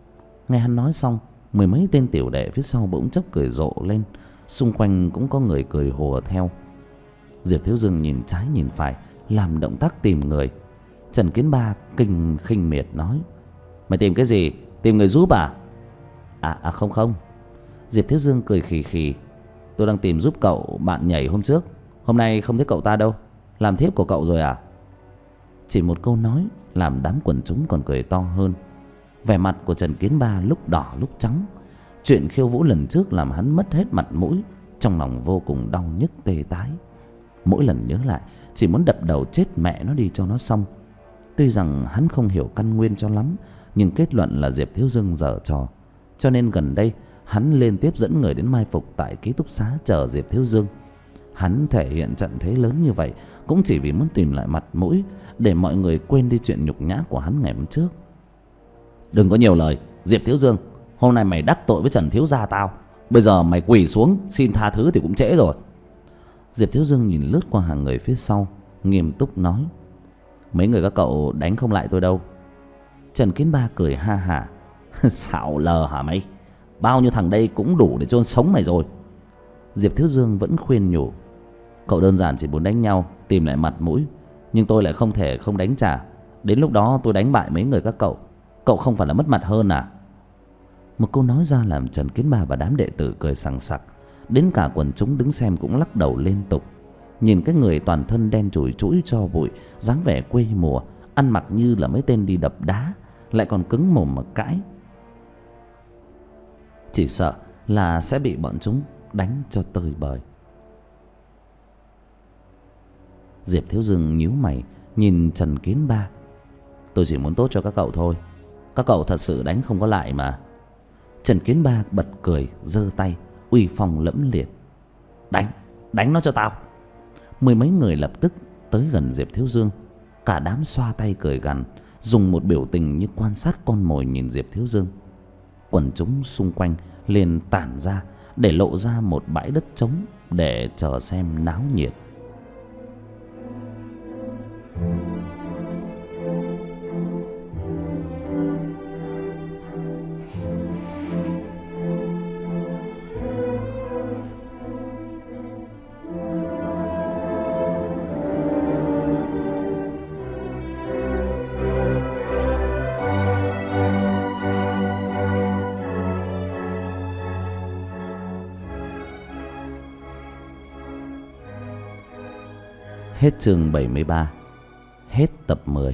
Nghe hắn nói xong, mười mấy tên tiểu đệ phía sau bỗng chốc cười rộ lên. Xung quanh cũng có người cười hùa theo. Diệp Thiếu Dương nhìn trái nhìn phải, làm động tác tìm người. Trần Kiến Ba kinh khinh miệt nói: Mày tìm cái gì? Tìm người giúp à? À, à không không. Diệp Thiếu Dương cười khì khì: Tôi đang tìm giúp cậu bạn nhảy hôm trước. Hôm nay không thấy cậu ta đâu. Làm thiếp của cậu rồi à? Chỉ một câu nói làm đám quần chúng còn cười to hơn. Vẻ mặt của Trần Kiến Ba lúc đỏ lúc trắng. Chuyện khiêu vũ lần trước làm hắn mất hết mặt mũi, trong lòng vô cùng đau nhức tê tái. Mỗi lần nhớ lại chỉ muốn đập đầu chết mẹ nó đi cho nó xong. Tuy rằng hắn không hiểu căn nguyên cho lắm, nhưng kết luận là Diệp Thiếu Dương giở trò. Cho nên gần đây hắn liên tiếp dẫn người đến mai phục tại ký túc xá chờ Diệp Thiếu Dương. Hắn thể hiện trận thế lớn như vậy cũng chỉ vì muốn tìm lại mặt mũi, để mọi người quên đi chuyện nhục nhã của hắn ngày hôm trước. Đừng có nhiều lời, Diệp Thiếu Dương. Hôm nay mày đắc tội với Trần thiếu gia tao. Bây giờ mày quỳ xuống xin tha thứ thì cũng trễ rồi. Diệp Thiếu Dương nhìn lướt qua hàng người phía sau, nghiêm túc nói: Mấy người các cậu đánh không lại tôi đâu. Trần Kiến Ba cười ha hả: Xạo lờ hả mày? Bao nhiêu thằng đây cũng đủ để chôn sống mày rồi. Diệp Thiếu Dương vẫn khuyên nhủ: Cậu đơn giản chỉ muốn đánh nhau, tìm lại mặt mũi, nhưng tôi lại không thể không đánh trả. Đến lúc đó tôi đánh bại mấy người các cậu, cậu không phải là mất mặt hơn à? Một câu nói ra làm Trần Kiến Ba và đám đệ tử cười sằng sặc. Đến cả quần chúng đứng xem cũng lắc đầu liên tục. Nhìn cái người toàn thân đen chùi chũi cho bụi, dáng vẻ quê mùa, ăn mặc như là mấy tên đi đập đá, lại còn cứng mồm mà cãi. Chỉ sợ là sẽ bị bọn chúng đánh cho tơi bời. Diệp Thiếu Dương nhíu mày nhìn Trần Kiến Ba: Tôi chỉ muốn tốt cho các cậu thôi. Các cậu thật sự đánh không có lại mà. Trần Kiến Ba bật cười, giơ tay, uy phong lẫm liệt: Đánh, đánh nó cho tao. Mười mấy người lập tức tới gần Diệp Thiếu Dương. Cả đám xoa tay cười gằn, dùng một biểu tình như quan sát con mồi nhìn Diệp Thiếu Dương. Quần chúng xung quanh liền tản ra, để lộ ra một bãi đất trống để chờ xem náo nhiệt. Hết chương bảy mươi ba. Hết tập mười.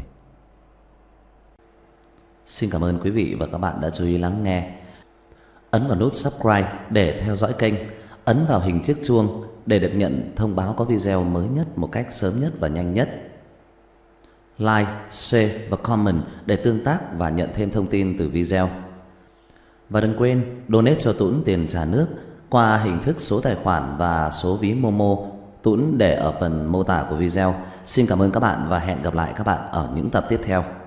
Xin cảm ơn quý vị và các bạn đã chú ý lắng nghe. Ấn vào nút subscribe để theo dõi kênh. Ấn vào hình chiếc chuông để được nhận thông báo có video mới nhất một cách sớm nhất và nhanh nhất. Like, share và comment để tương tác và nhận thêm thông tin từ video. Và đừng quên donate cho Tuấn tiền trà nước qua hình thức số tài khoản và số ví Momo. Tuấn để ở phần mô tả của video. Xin cảm ơn các bạn và hẹn gặp lại các bạn ở những tập tiếp theo.